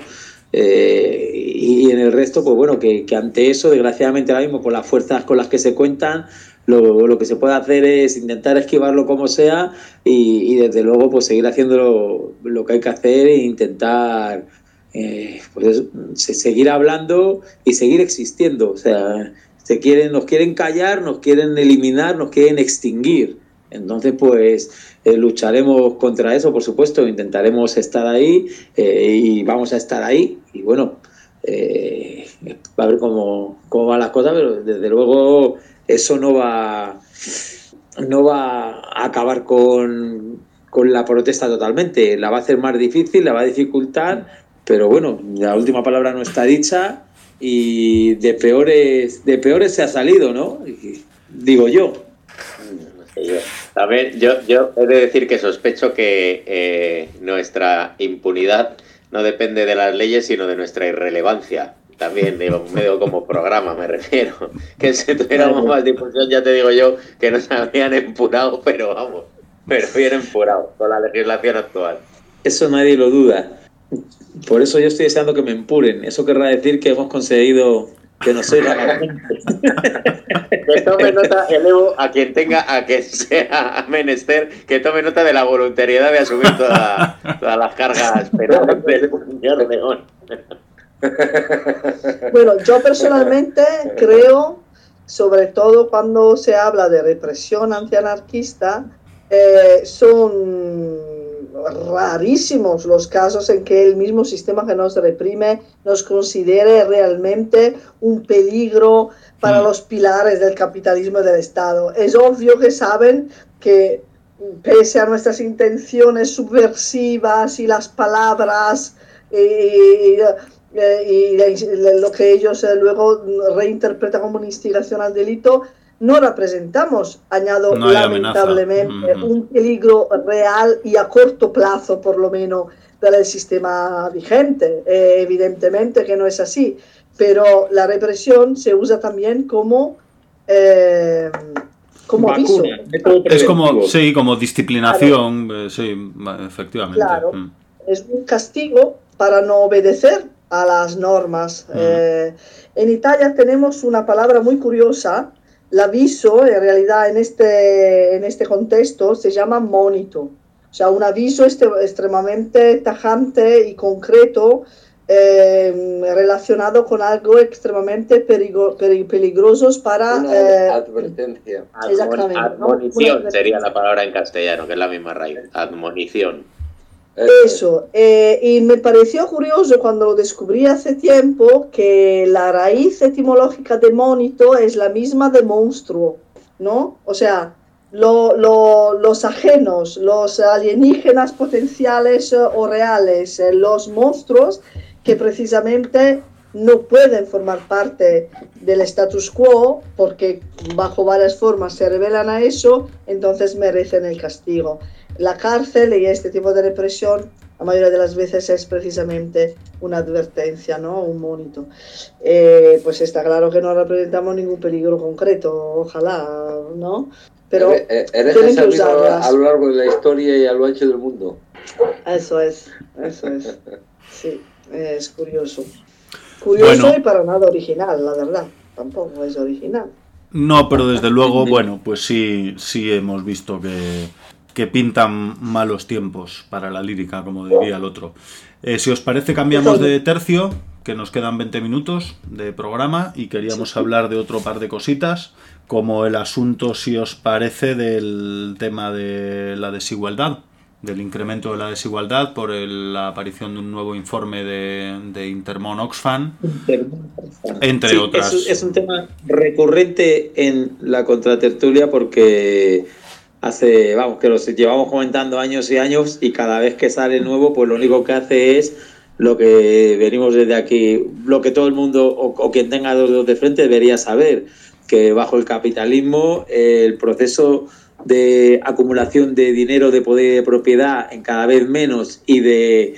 Y en el resto, pues bueno, que ante eso, desgraciadamente ahora mismo, con las fuerzas con las que se cuentan, lo que se puede hacer es intentar esquivarlo como sea, y desde luego pues seguir haciendo lo que hay que hacer, e intentar pues seguir hablando y seguir existiendo. O sea, nos quieren callar, nos quieren eliminar, nos quieren extinguir. Entonces, pues lucharemos contra eso, por supuesto, intentaremos estar ahí y vamos a estar ahí. Y bueno, va a ver cómo van las cosas, pero desde luego eso no va a acabar con la protesta totalmente. La va a hacer más difícil, la va a dificultar, pero bueno, la última palabra no está dicha y de peores se ha salido, ¿no? Digo yo. También yo he de decir que sospecho que nuestra impunidad no depende de las leyes, sino de nuestra irrelevancia. También, digo, medio como programa, me refiero. Que si tuviéramos más difusión, ya te digo yo, que nos habían empurado, pero vamos, pero bien empurado con la legislación actual. Eso nadie lo duda. Por eso yo estoy deseando que me empuren. Eso querrá decir que hemos conseguido que no soy la Que tome nota, elevo a quien sea menester, que tome nota de la voluntariedad de asumir todas las cargas penales del señor León. Bueno, yo personalmente creo, sobre todo cuando se habla de represión antianarquista, son rarísimos los casos en que el mismo sistema que nos reprime nos considere realmente un peligro para los pilares del capitalismo y del Estado. Es obvio que saben que pese a nuestras intenciones subversivas y las palabras y lo que ellos luego reinterpretan como una instigación al delito, no representamos, añado no lamentablemente, un peligro real y a corto plazo, por lo menos, del sistema vigente. Evidentemente que no es así, pero la represión se usa también como aviso. Es como disciplinación, claro. Sí, efectivamente. Claro, es un castigo para no obedecer a las normas. En Italia tenemos una palabra muy curiosa. L'aviso, en realidad, en este contexto, se llama monito. O sea, un aviso extremadamente tajante y concreto relacionado con algo extremadamente peligrosos para... advertencia. Exactamente. Admonición, ¿no? Sería la palabra en castellano, que es la misma raíz. Admonición. Eso, y me pareció curioso cuando lo descubrí hace tiempo que la raíz etimológica de monito es la misma de monstruo, ¿no? O sea, los ajenos, los alienígenas potenciales o reales, los monstruos que precisamente no pueden formar parte del status quo porque bajo varias formas se revelan a eso, entonces merecen el castigo. La cárcel y este tipo de represión la mayoría de las veces es precisamente una advertencia, ¿no? Un monito. Pues está claro que no representamos ningún peligro concreto, ojalá, ¿no? Pero tienen que usarlas a lo largo de la historia y a lo ancho del mundo. Eso es. Sí, es curioso. Curioso y para nada original, la verdad. Tampoco es original. No, pero desde luego, bueno, pues sí hemos visto que pintan malos tiempos para la lírica, como diría el otro. Si os parece, cambiamos de tercio, que nos quedan 20 minutos de programa y queríamos hablar de otro par de cositas, como el asunto, si os parece, del tema de la desigualdad, del incremento de la desigualdad por la aparición de un nuevo informe de Intermon Oxfam, entre otras. Es un tema recurrente en la contratertulia porque... que los llevamos comentando años y años y cada vez que sale nuevo, pues lo único que hace es lo que venimos desde aquí, lo que todo el mundo o quien tenga dos dedos de frente debería saber, que bajo el capitalismo el proceso de acumulación de dinero, de poder y de propiedad en cada vez menos y de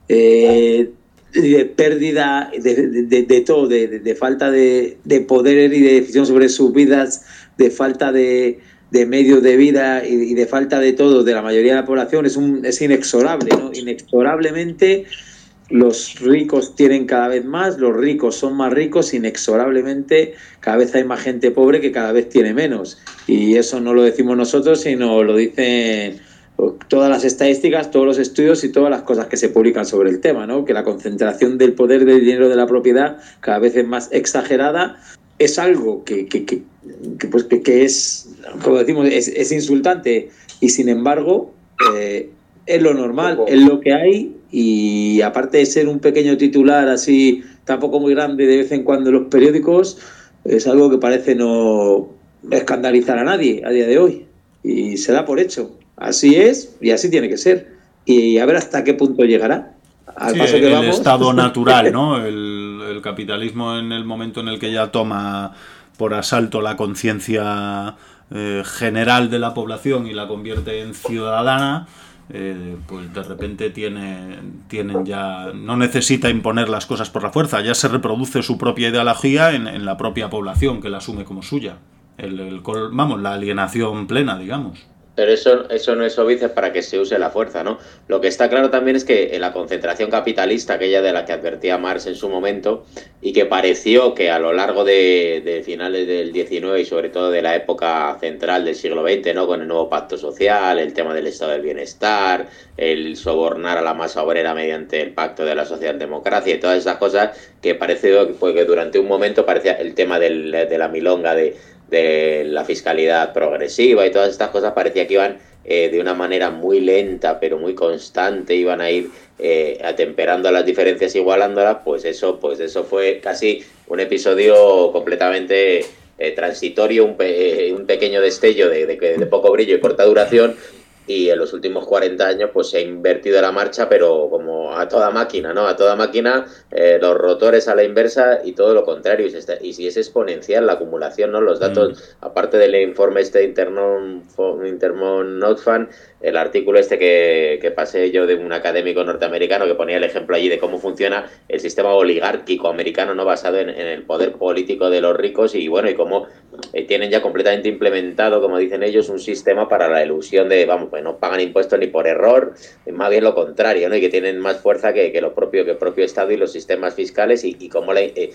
pérdida de todo, de falta de poder y de decisión sobre sus vidas, de falta de medios de vida y de falta de todo de la mayoría de la población es inexorable, ¿no? Inexorablemente los ricos tienen cada vez más, los ricos son más ricos, inexorablemente cada vez hay más gente pobre que cada vez tiene menos, y eso no lo decimos nosotros, sino lo dicen todas las estadísticas, todos los estudios y todas las cosas que se publican sobre el tema, ¿no? Que la concentración del poder, del dinero, de la propiedad cada vez es más exagerada. Es algo que es como decimos, es insultante y sin embargo es lo normal, es lo que hay, y aparte de ser un pequeño titular así, tampoco muy grande de vez en cuando en los periódicos, es algo que parece no escandalizar a nadie a día de hoy y se da por hecho. Así es y así tiene que ser, y a ver hasta qué punto llegará. Al paso que vamos. El estado natural, ¿no? El capitalismo, en el momento en el que ya toma por asalto la conciencia general de la población y la convierte en ciudadana, pues de repente tienen ya, no necesita imponer las cosas por la fuerza, ya se reproduce su propia ideología en la propia población, que la asume como suya. La alienación plena, digamos. Pero eso no es óbice para que se use la fuerza, ¿no? Lo que está claro también es que en la concentración capitalista, aquella de la que advertía Marx en su momento, y que pareció que a lo largo de finales del XIX y sobre todo de la época central del siglo XX, ¿no? Con el nuevo pacto social, el tema del estado del bienestar, el sobornar a la masa obrera mediante el pacto de la socialdemocracia y todas esas cosas, que pareció pues, que durante un momento parecía el tema de la milonga de la fiscalidad progresiva y todas estas cosas, parecía que iban de una manera muy lenta pero muy constante, iban a ir atemperando las diferencias, igualándolas. Pues eso fue casi un episodio completamente transitorio, un pequeño destello de poco brillo y corta duración, y en los últimos 40 años pues se ha invertido la marcha, pero como a toda máquina, ¿no? A toda máquina, los rotores a la inversa y todo lo contrario, y si es exponencial la acumulación, ¿no? Los datos, aparte del informe este Intermon Oxfam, el artículo este que pasé yo de un académico norteamericano que ponía el ejemplo allí de cómo funciona el sistema oligárquico americano, ¿no? Basado en el poder político de los ricos, y bueno, y cómo tienen ya completamente implementado, como dicen ellos, un sistema para la elusión de, vamos, pues no pagan impuestos ni por error, más bien lo contrario, ¿no? Y que tienen más fuerza que el propio Estado y los sistemas fiscales, y cómo el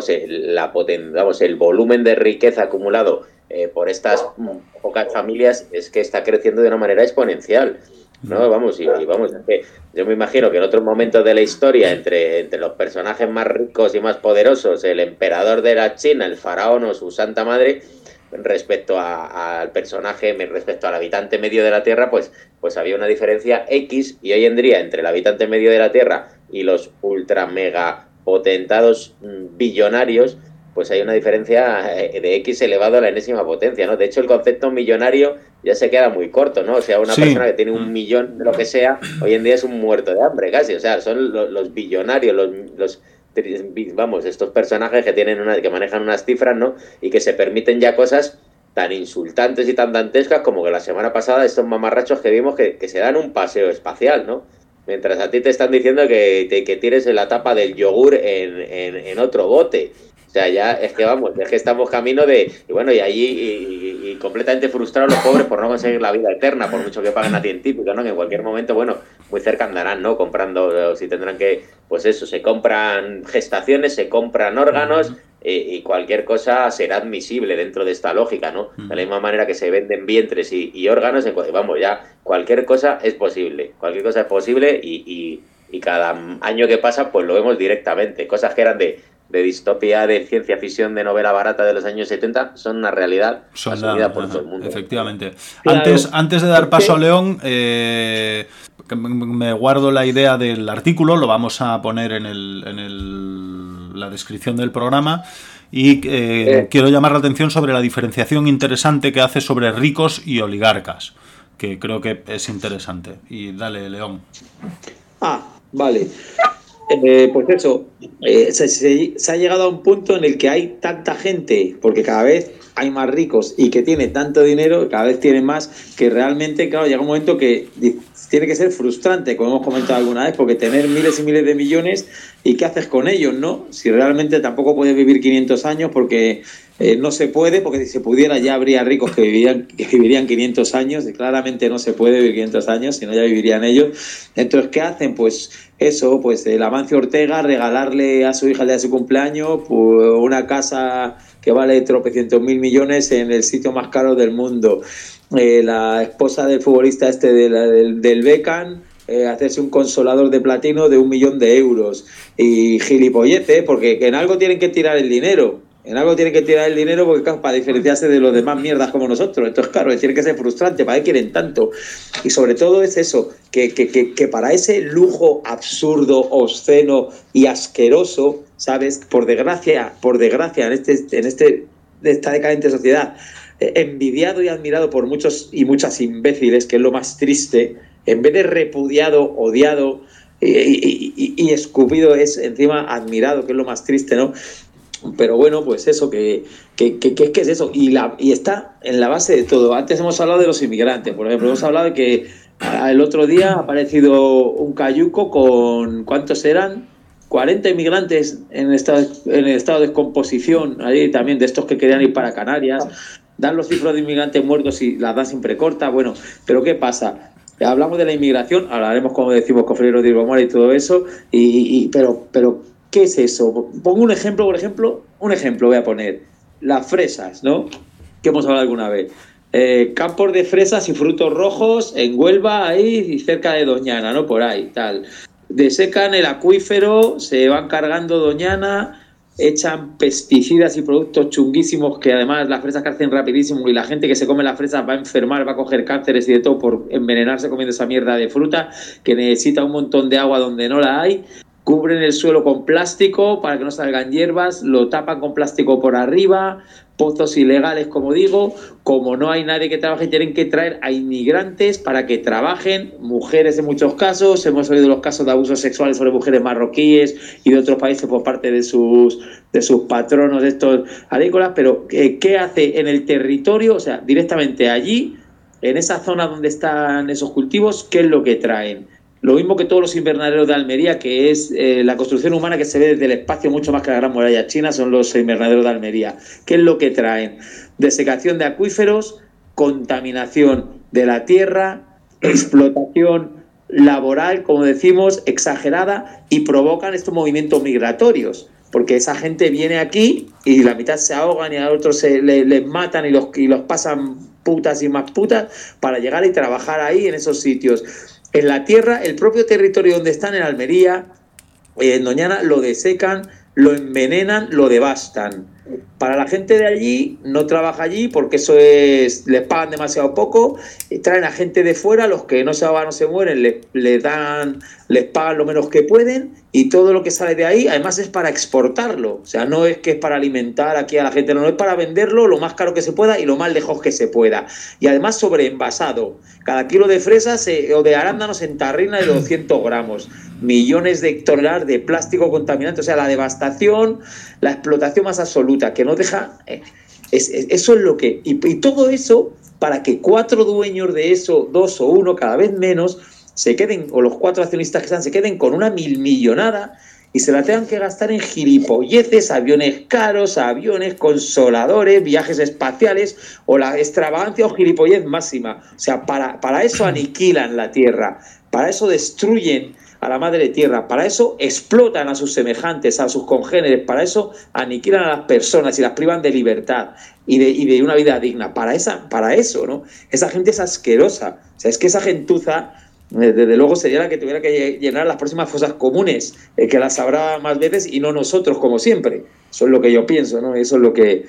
volumen de riqueza acumulado por estas pocas familias es que está creciendo de una manera exponencial, ¿no? Vamos, es que yo me imagino que en otros momentos de la historia, entre los personajes más ricos y más poderosos, el emperador de la China, el faraón o su santa madre, respecto al personaje, respecto al habitante medio de la Tierra, pues había una diferencia X, y hoy en día entre el habitante medio de la Tierra y los ultra mega potentados billonarios, pues hay una diferencia de X elevado a la enésima potencia, ¿no? De hecho, el concepto millonario ya se queda muy corto, ¿no? O sea, una persona que tiene 1 millón de lo que sea, hoy en día es un muerto de hambre casi. O sea, son los billonarios, estos personajes que que manejan unas cifras, ¿no? Y que se permiten ya cosas tan insultantes y tan dantescas como que la semana pasada estos mamarrachos que vimos que se dan un paseo espacial, ¿no? Mientras a ti te están diciendo que tires la tapa del yogur en otro bote. O sea, ya es que estamos camino de... Y bueno, y allí y completamente frustrados los pobres por no conseguir la vida eterna, por mucho que paguen a científicos, ¿no? Que en cualquier momento, bueno, muy cerca andarán, ¿no? Comprando, si tendrán que... Pues eso, se compran gestaciones, se compran órganos, y cualquier cosa será admisible dentro de esta lógica, ¿no? De la misma manera que se venden vientres y órganos, vamos, ya cualquier cosa es posible. Cualquier cosa es posible, y cada año que pasa, pues lo vemos directamente. Cosas que eran de distopía, de ciencia ficción, de novela barata de los años 70, son una realidad asumida por todo el mundo. Efectivamente. Claro. Antes de dar paso a León, me guardo la idea del artículo, lo vamos a poner en la descripción del programa, y quiero llamar la atención sobre la diferenciación interesante que hace sobre ricos y oligarcas, que creo que es interesante. Y dale, León. Vale. Pues eso, se ha llegado a un punto en el que hay tanta gente, porque cada vez hay más ricos y que tiene tanto dinero, cada vez tiene más, que realmente, claro, llega un momento que tiene que ser frustrante, como hemos comentado alguna vez, porque tener miles y miles de millones, ¿y qué haces con ellos, no? Si realmente tampoco puedes vivir 500 años, porque no se puede, porque si se pudiera ya habría ricos que vivirían 500 años, y claramente no se puede vivir 500 años, si no ya vivirían ellos. Entonces, ¿qué hacen? Pues eso, pues el Amancio Ortega, regalarle a su hija el día de su cumpleaños pues, una casa que vale tropecientos mil millones en el sitio más caro del mundo. La esposa del futbolista del Beckham, hacerse un consolador de platino de 1 millón de euros. Y gilipollete, porque en algo tienen que tirar el dinero. En algo tiene que tirar el dinero porque, claro, para diferenciarse de los demás mierdas como nosotros. Entonces, claro, tiene que ser frustrante. ¿Para qué quieren tanto? Y sobre todo es eso, que para ese lujo absurdo, obsceno y asqueroso, ¿sabes? Por desgracia, en esta decadente sociedad, envidiado y admirado por muchos y muchas imbéciles, que es lo más triste, en vez de repudiado, odiado y escupido, es encima admirado, que es lo más triste, ¿no? Pero bueno, pues eso, que es eso, y está en la base de todo. Antes hemos hablado de los inmigrantes, por ejemplo, hemos hablado de que el otro día ha aparecido un cayuco con, ¿cuántos eran? 40 inmigrantes en el estado de descomposición, ahí también de estos que querían ir para Canarias. Dan los cifras de inmigrantes muertos y las dan siempre cortas. Bueno, pero ¿qué pasa? Hablamos de la inmigración, hablaremos, como decimos, con Freddy Rodríguez Mora y todo eso, pero ¿qué es eso? Pongo un ejemplo voy a poner. Las fresas, ¿no? Que hemos hablado alguna vez. Campos de fresas y frutos rojos en Huelva, ahí cerca de Doñana, ¿no? Por ahí, tal. Desecan el acuífero, se van cargando Doñana, echan pesticidas y productos chunguísimos que además las fresas crecen rapidísimo y la gente que se come las fresas va a enfermar, va a coger cánceres y de todo por envenenarse comiendo esa mierda de fruta que necesita un montón de agua donde no la hay. Cubren el suelo con plástico para que no salgan hierbas, lo tapan con plástico por arriba, pozos ilegales, como digo. Como no hay nadie que trabaje, tienen que traer a inmigrantes para que trabajen, mujeres en muchos casos. Hemos oído los casos de abusos sexuales sobre mujeres marroquíes y de otros países por parte de sus patronos, de estos agrícolas. Pero ¿qué hace en el territorio? O sea, directamente allí, en esa zona donde están esos cultivos, ¿qué es lo que traen? Lo mismo que todos los invernaderos de Almería, que es la construcción humana que se ve desde el espacio mucho más que la Gran Muralla China, son los invernaderos de Almería. ¿Qué es lo que traen? Desecación de acuíferos, contaminación de la tierra, explotación laboral, como decimos, exagerada, y provocan estos movimientos migratorios. Porque esa gente viene aquí y la mitad se ahogan y a otros les matan y los pasan putas y más putas para llegar y trabajar ahí en esos sitios. En la tierra, el propio territorio donde están, en Almería, en Doñana, lo desecan, lo envenenan, lo devastan. Para la gente de allí, no trabaja allí porque les pagan demasiado poco, traen a gente de fuera, los que no se ahogan, no se mueren, les pagan lo menos que pueden, y todo lo que sale de ahí, además, es para exportarlo. O sea, no es que es para alimentar aquí a la gente, no es para venderlo lo más caro que se pueda y lo más lejos que se pueda. Y además sobreenvasado. Cada kilo de fresas o de arándanos se entarrina de 200 gramos. Millones de toneladas de plástico contaminante. O sea, la devastación, la explotación más absoluta, que no deja... eso es lo que... Y todo eso para que 4 dueños de eso, 2 o 1, cada vez menos, se queden, o los 4 accionistas que están, se queden con una milmillonada y se la tengan que gastar en gilipolleces, aviones caros, aviones consoladores, viajes espaciales, o la extravagancia o gilipollez máxima. O sea, para eso aniquilan la tierra, para eso destruyen a la madre tierra, para eso explotan a sus semejantes, a sus congéneres, para eso aniquilan a las personas y las privan de libertad y de una vida digna. Para eso, ¿no? Esa gente es asquerosa. O sea, es que esa gentuza, desde luego, sería la que tuviera que llenar las próximas fosas comunes, que las habrá más veces y no nosotros, como siempre. Eso es lo que yo pienso, ¿no? Eso es lo que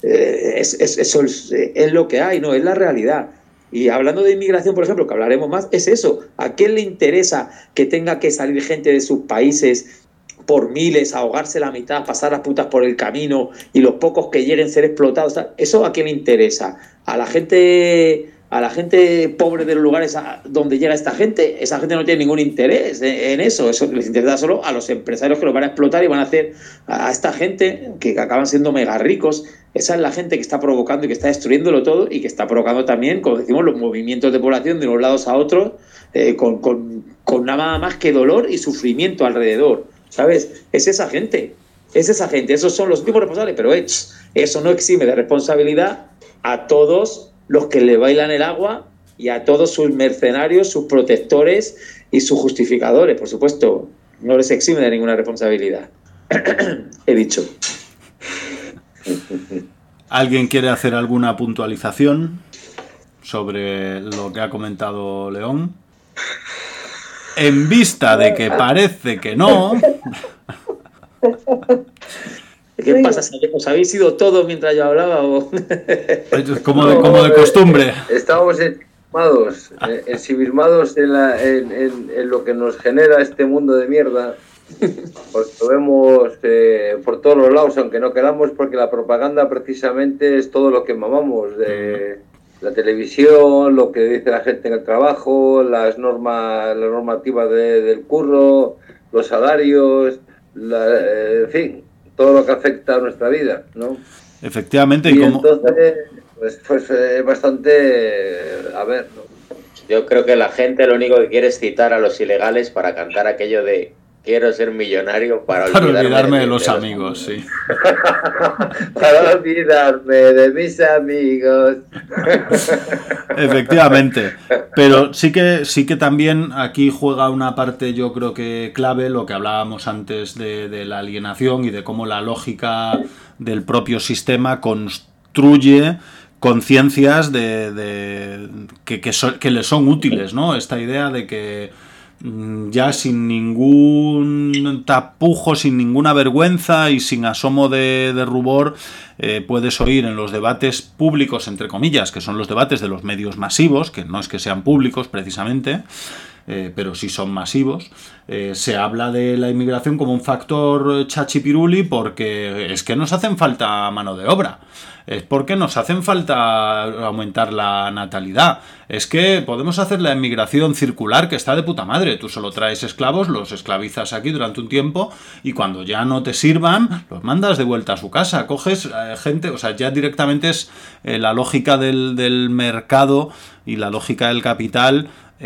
eso es lo que hay, ¿no? Es la realidad. Y hablando de inmigración, por ejemplo, que hablaremos más, es eso. ¿A quién le interesa que tenga que salir gente de sus países por miles, ahogarse la mitad, pasar las putas por el camino y los pocos que lleguen ser explotados? ¿Eso a quién le interesa? ¿A la gente pobre de los lugares donde llega esta gente? Esa gente no tiene ningún interés en eso. Eso les interesa solo a los empresarios que los van a explotar y van a hacer a esta gente que acaban siendo mega ricos. Esa es la gente que está provocando y que está destruyéndolo todo, y que está provocando también, como decimos, los movimientos de población de unos lados a otros, con nada más que dolor y sufrimiento alrededor, ¿sabes? Es esa gente, esos son los tipos responsables, pero eso no exime de responsabilidad a todos los que le bailan el agua y a todos sus mercenarios, sus protectores y sus justificadores. Por supuesto, no les exime de ninguna responsabilidad. He dicho. ¿Alguien quiere hacer alguna puntualización sobre lo que ha comentado León? En vista de que parece que no... Es ¿Qué pasa? ¿Os habéis ido todos mientras yo hablaba? ¿O? como de costumbre. Estábamos ensimismados en lo que nos genera este mundo de mierda. Porque lo vemos por todos los lados, aunque no queramos, porque la propaganda precisamente es todo lo que mamamos de la televisión, lo que dice la gente en el trabajo, las normativas del curro, los salarios, en fin, todo lo que afecta a nuestra vida, ¿no? Efectivamente. Y entonces, pues bastante, a ver, ¿no? Yo creo que la gente lo único que quiere es citar a los ilegales para cantar aquello de quiero ser millonario para olvidarme de los amigos, sí. Para olvidarme de mis amigos. Efectivamente. Pero sí que también aquí juega una parte, yo creo que clave, lo que hablábamos antes de la alienación y de cómo la lógica del propio sistema construye conciencias que le son útiles, ¿no? Esta idea de que ya sin ningún tapujo, sin ninguna vergüenza y sin asomo de rubor, puedes oír en los debates públicos, entre comillas, que son los debates de los medios masivos, que no es que sean públicos precisamente, pero sí son masivos, se habla de la inmigración como un factor chachipiruli porque es que nos hacen falta mano de obra. Es porque nos hacen falta aumentar la natalidad. Es que podemos hacer la inmigración circular, que está de puta madre. Tú solo traes esclavos, los esclavizas aquí durante un tiempo y cuando ya no te sirvan, los mandas de vuelta a su casa. Coges gente, o sea, ya directamente es la lógica del mercado y la lógica del capital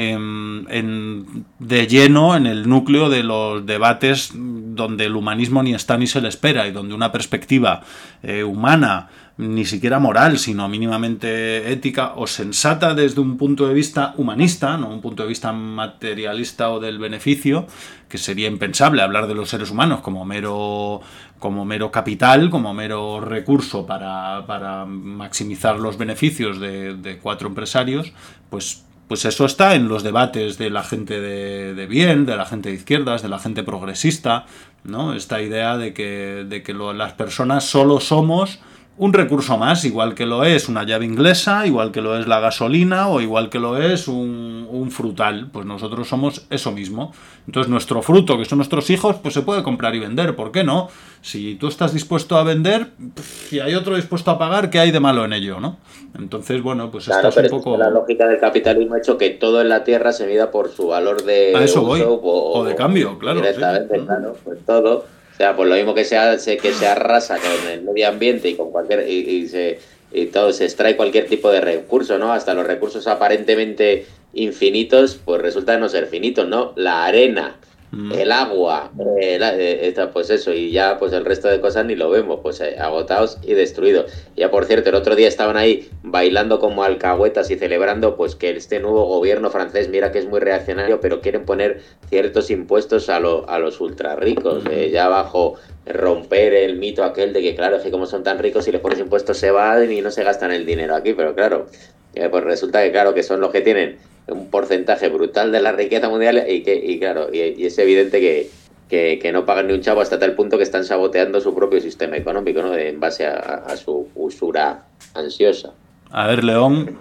de lleno en el núcleo de los debates donde el humanismo ni está ni se le espera y donde una perspectiva humana, ni siquiera moral, sino mínimamente ética o sensata desde un punto de vista humanista, no un punto de vista materialista o del beneficio, que sería impensable hablar de los seres humanos como mero capital, como mero recurso para maximizar los beneficios de cuatro empresarios, pues eso está en los debates de la gente de bien, de la gente de izquierdas, de la gente progresista, ¿no? Esta idea de que las personas solo somos un recurso más, igual que lo es una llave inglesa, igual que lo es la gasolina o igual que lo es un frutal. Pues nosotros somos eso mismo. Entonces nuestro fruto, que son nuestros hijos, pues se puede comprar y vender. ¿Por qué no? Si tú estás dispuesto a vender y hay otro dispuesto a pagar, ¿qué hay de malo en ello, no? Entonces, bueno, pues claro, esta es un poco... La lógica del capitalismo ha hecho que todo en la tierra se mida por su valor de a eso uso voy. O de cambio, claro. Directamente, sí. Claro, pues todo... O sea, pues lo mismo que se arrasa con el medio ambiente y con cualquier y todo se extrae cualquier tipo de recurso, ¿no? Hasta los recursos aparentemente infinitos, pues resulta no ser finitos, ¿no? La arena, el agua, pues eso, y ya pues el resto de cosas ni lo vemos, pues agotados y destruidos. Ya por cierto, el otro día estaban ahí bailando como alcahuetas y celebrando pues que este nuevo gobierno francés, mira que es muy reaccionario, pero quieren poner ciertos impuestos a los ultra ricos, ya bajo romper el mito aquel de que claro, es que como son tan ricos, si les pones impuestos se van y no se gastan el dinero aquí, pero claro, pues resulta que claro, que son los que tienen un porcentaje brutal de la riqueza mundial y claro, y es evidente que no pagan ni un chavo hasta tal punto que están saboteando su propio sistema económico, ¿no? En base a su usura ansiosa. A ver, León.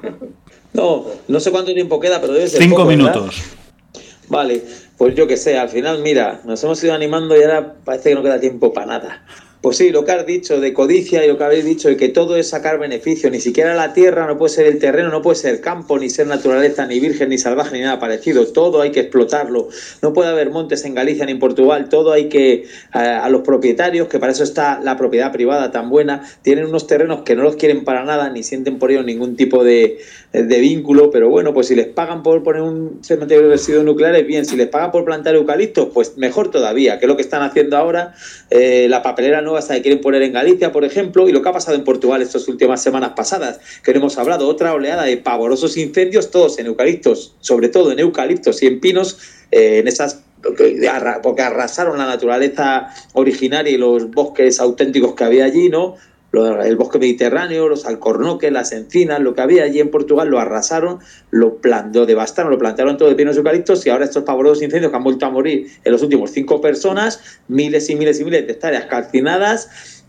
No sé cuánto tiempo queda, pero debe ser 5 poco, minutos. ¿verdad? Vale, pues yo que sé, al final, mira, nos hemos ido animando y ahora parece que no queda tiempo para nada. Pues sí, lo que has dicho de codicia y lo que habéis dicho de que todo es sacar beneficio, ni siquiera la tierra, no puede ser el terreno, no puede ser campo, ni ser naturaleza, ni virgen, ni salvaje, ni nada parecido, todo hay que explotarlo, no puede haber montes en Galicia ni en Portugal, todo hay que, a los propietarios, que para eso está la propiedad privada tan buena, tienen unos terrenos que no los quieren para nada, ni sienten por ello ningún tipo de vínculo, pero bueno, pues si les pagan por poner un cementerio de residuos nucleares, bien, si les pagan por plantar eucaliptos, pues mejor todavía, que es lo que están haciendo ahora, la papelera nueva hasta que quieren poner en Galicia, por ejemplo, y lo que ha pasado en Portugal estas últimas semanas pasadas, que no hemos hablado, otra oleada de pavorosos incendios, todos en eucaliptos, sobre todo en eucaliptos y en pinos, en esas porque arrasaron la naturaleza originaria y los bosques auténticos que había allí, ¿no? El bosque mediterráneo, los alcornoques, las encinas, lo que había allí en Portugal lo arrasaron, lo devastaron, lo plantaron todo de pinos eucaliptos y ahora estos pavorosos incendios que han vuelto a morir en los últimos 5 personas, miles y miles y miles de hectáreas calcinadas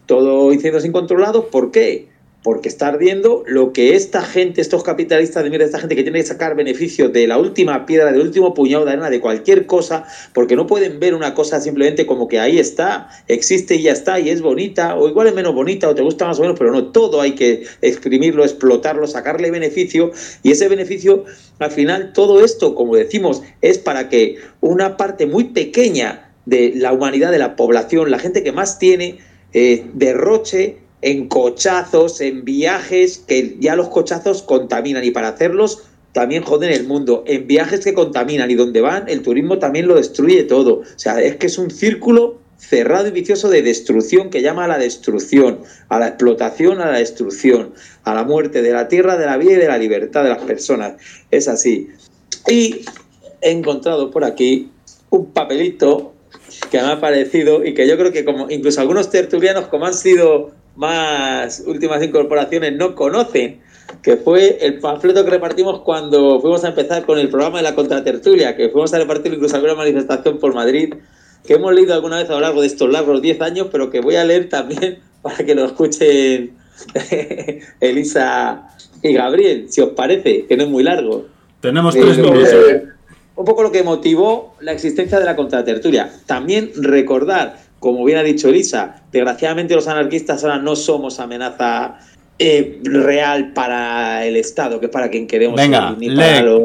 todo incendios incontrolados. ¿Por qué? Porque está ardiendo lo que esta gente, estos capitalistas de mierda, esta gente que tiene que sacar beneficio de la última piedra, del último puñado de arena, de cualquier cosa, porque no pueden ver una cosa simplemente como que ahí está, existe y ya está, y es bonita, o igual es menos bonita, o te gusta más o menos, pero no, todo hay que exprimirlo, explotarlo, sacarle beneficio, y ese beneficio, al final, todo esto, como decimos, es para que una parte muy pequeña de la humanidad, de la población, la gente que más tiene, derroche en cochazos, en viajes, que ya los cochazos contaminan, y para hacerlos también joden el mundo, en viajes que contaminan, y donde van el turismo también lo destruye todo. O sea, es que es un círculo cerrado y vicioso de destrucción, que llama a la destrucción, a la explotación, a la destrucción, a la muerte de la tierra, de la vida y de la libertad de las personas. Es así. Y he encontrado por aquí un papelito que me ha parecido, y que yo creo que como incluso algunos tertulianos, como han sido más últimas incorporaciones, no conocen, que fue el panfleto que repartimos cuando fuimos a empezar con el programa de la contratertulia, que fuimos a repartir incluso alguna manifestación por Madrid, que hemos leído alguna vez a lo largo de estos largos 10 años, pero que voy a leer también para que lo escuchen Elisa y Gabriel, si os parece, que no es muy largo. Tenemos 3 minutos. Un poco lo que motivó la existencia de la contratertulia. También recordar, como bien ha dicho Elisa, desgraciadamente los anarquistas ahora no somos amenaza real para el Estado, que es para quien queremos ser, ni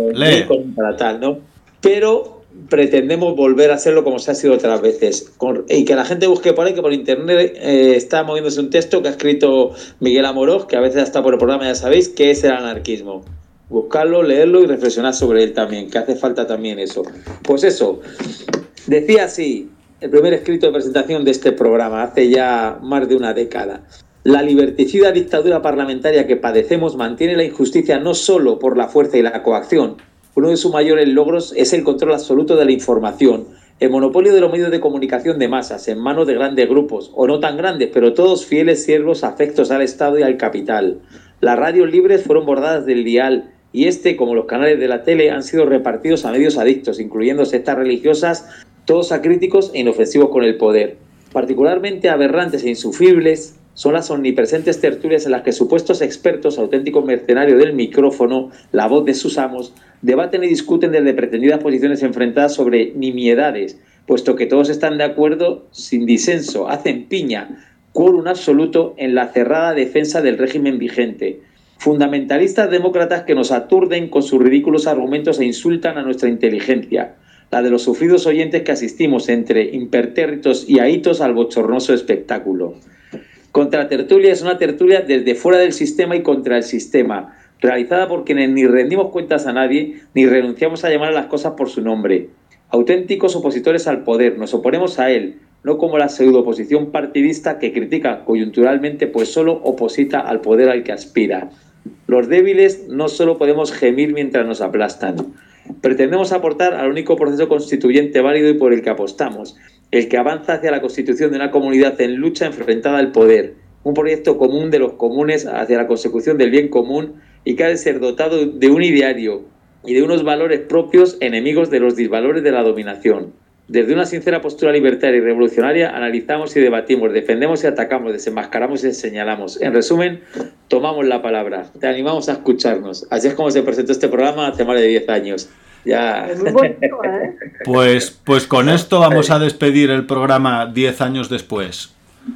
para tal, ¿no? Pero pretendemos volver a serlo como se ha sido otras veces. Y que la gente busque por ahí, que por internet está moviéndose un texto que ha escrito Miguel Amorós, que a veces está por el programa, ya sabéis, que es el anarquismo. Buscarlo, leerlo y reflexionar sobre él también, que hace falta también eso. Pues eso, decía así el primer escrito de presentación de este programa, hace ya más de una década. La liberticida dictadura parlamentaria que padecemos mantiene la injusticia no solo por la fuerza y la coacción. Uno de sus mayores logros es el control absoluto de la información, el monopolio de los medios de comunicación de masas en manos de grandes grupos, o no tan grandes, pero todos fieles siervos afectos al Estado y al capital. Las radios libres fueron bordadas del dial, y como los canales de la tele, han sido repartidos a medios adictos, incluyendo sectas religiosas, todos acríticos e inofensivos con el poder. Particularmente aberrantes e insufribles son las omnipresentes tertulias en las que supuestos expertos, auténticos mercenarios del micrófono, la voz de sus amos, debaten y discuten desde pretendidas posiciones enfrentadas sobre nimiedades, puesto que todos están de acuerdo sin disenso, hacen piña, quórum absoluto en la cerrada defensa del régimen vigente. Fundamentalistas demócratas que nos aturden con sus ridículos argumentos e insultan a nuestra inteligencia, la de los sufridos oyentes que asistimos entre impertérritos y ahitos al bochornoso espectáculo. Contratertulia es una tertulia desde fuera del sistema y contra el sistema, realizada por quienes ni rendimos cuentas a nadie, ni renunciamos a llamar a las cosas por su nombre. Auténticos opositores al poder, nos oponemos a él, no como la pseudo-oposición partidista que critica coyunturalmente, pues solo oposita al poder al que aspira. Los débiles no solo podemos gemir mientras nos aplastan. Pretendemos aportar al único proceso constituyente válido y por el que apostamos, el que avanza hacia la constitución de una comunidad en lucha enfrentada al poder, un proyecto común de los comunes hacia la consecución del bien común y que ha de ser dotado de un ideario y de unos valores propios, enemigos de los disvalores de la dominación. Desde una sincera postura libertaria y revolucionaria analizamos y debatimos, defendemos y atacamos, desenmascaramos y señalamos. En resumen, tomamos la palabra, te animamos a escucharnos. Así es como se presentó este programa hace más de 10 años. Ya. Es muy bonito, ¿eh? Pues con esto vamos a despedir el programa 10 años después.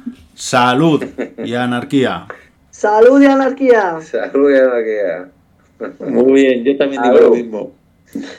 Salud y anarquía. Salud y anarquía. Salud y anarquía. Muy bien, yo también digo lo mismo.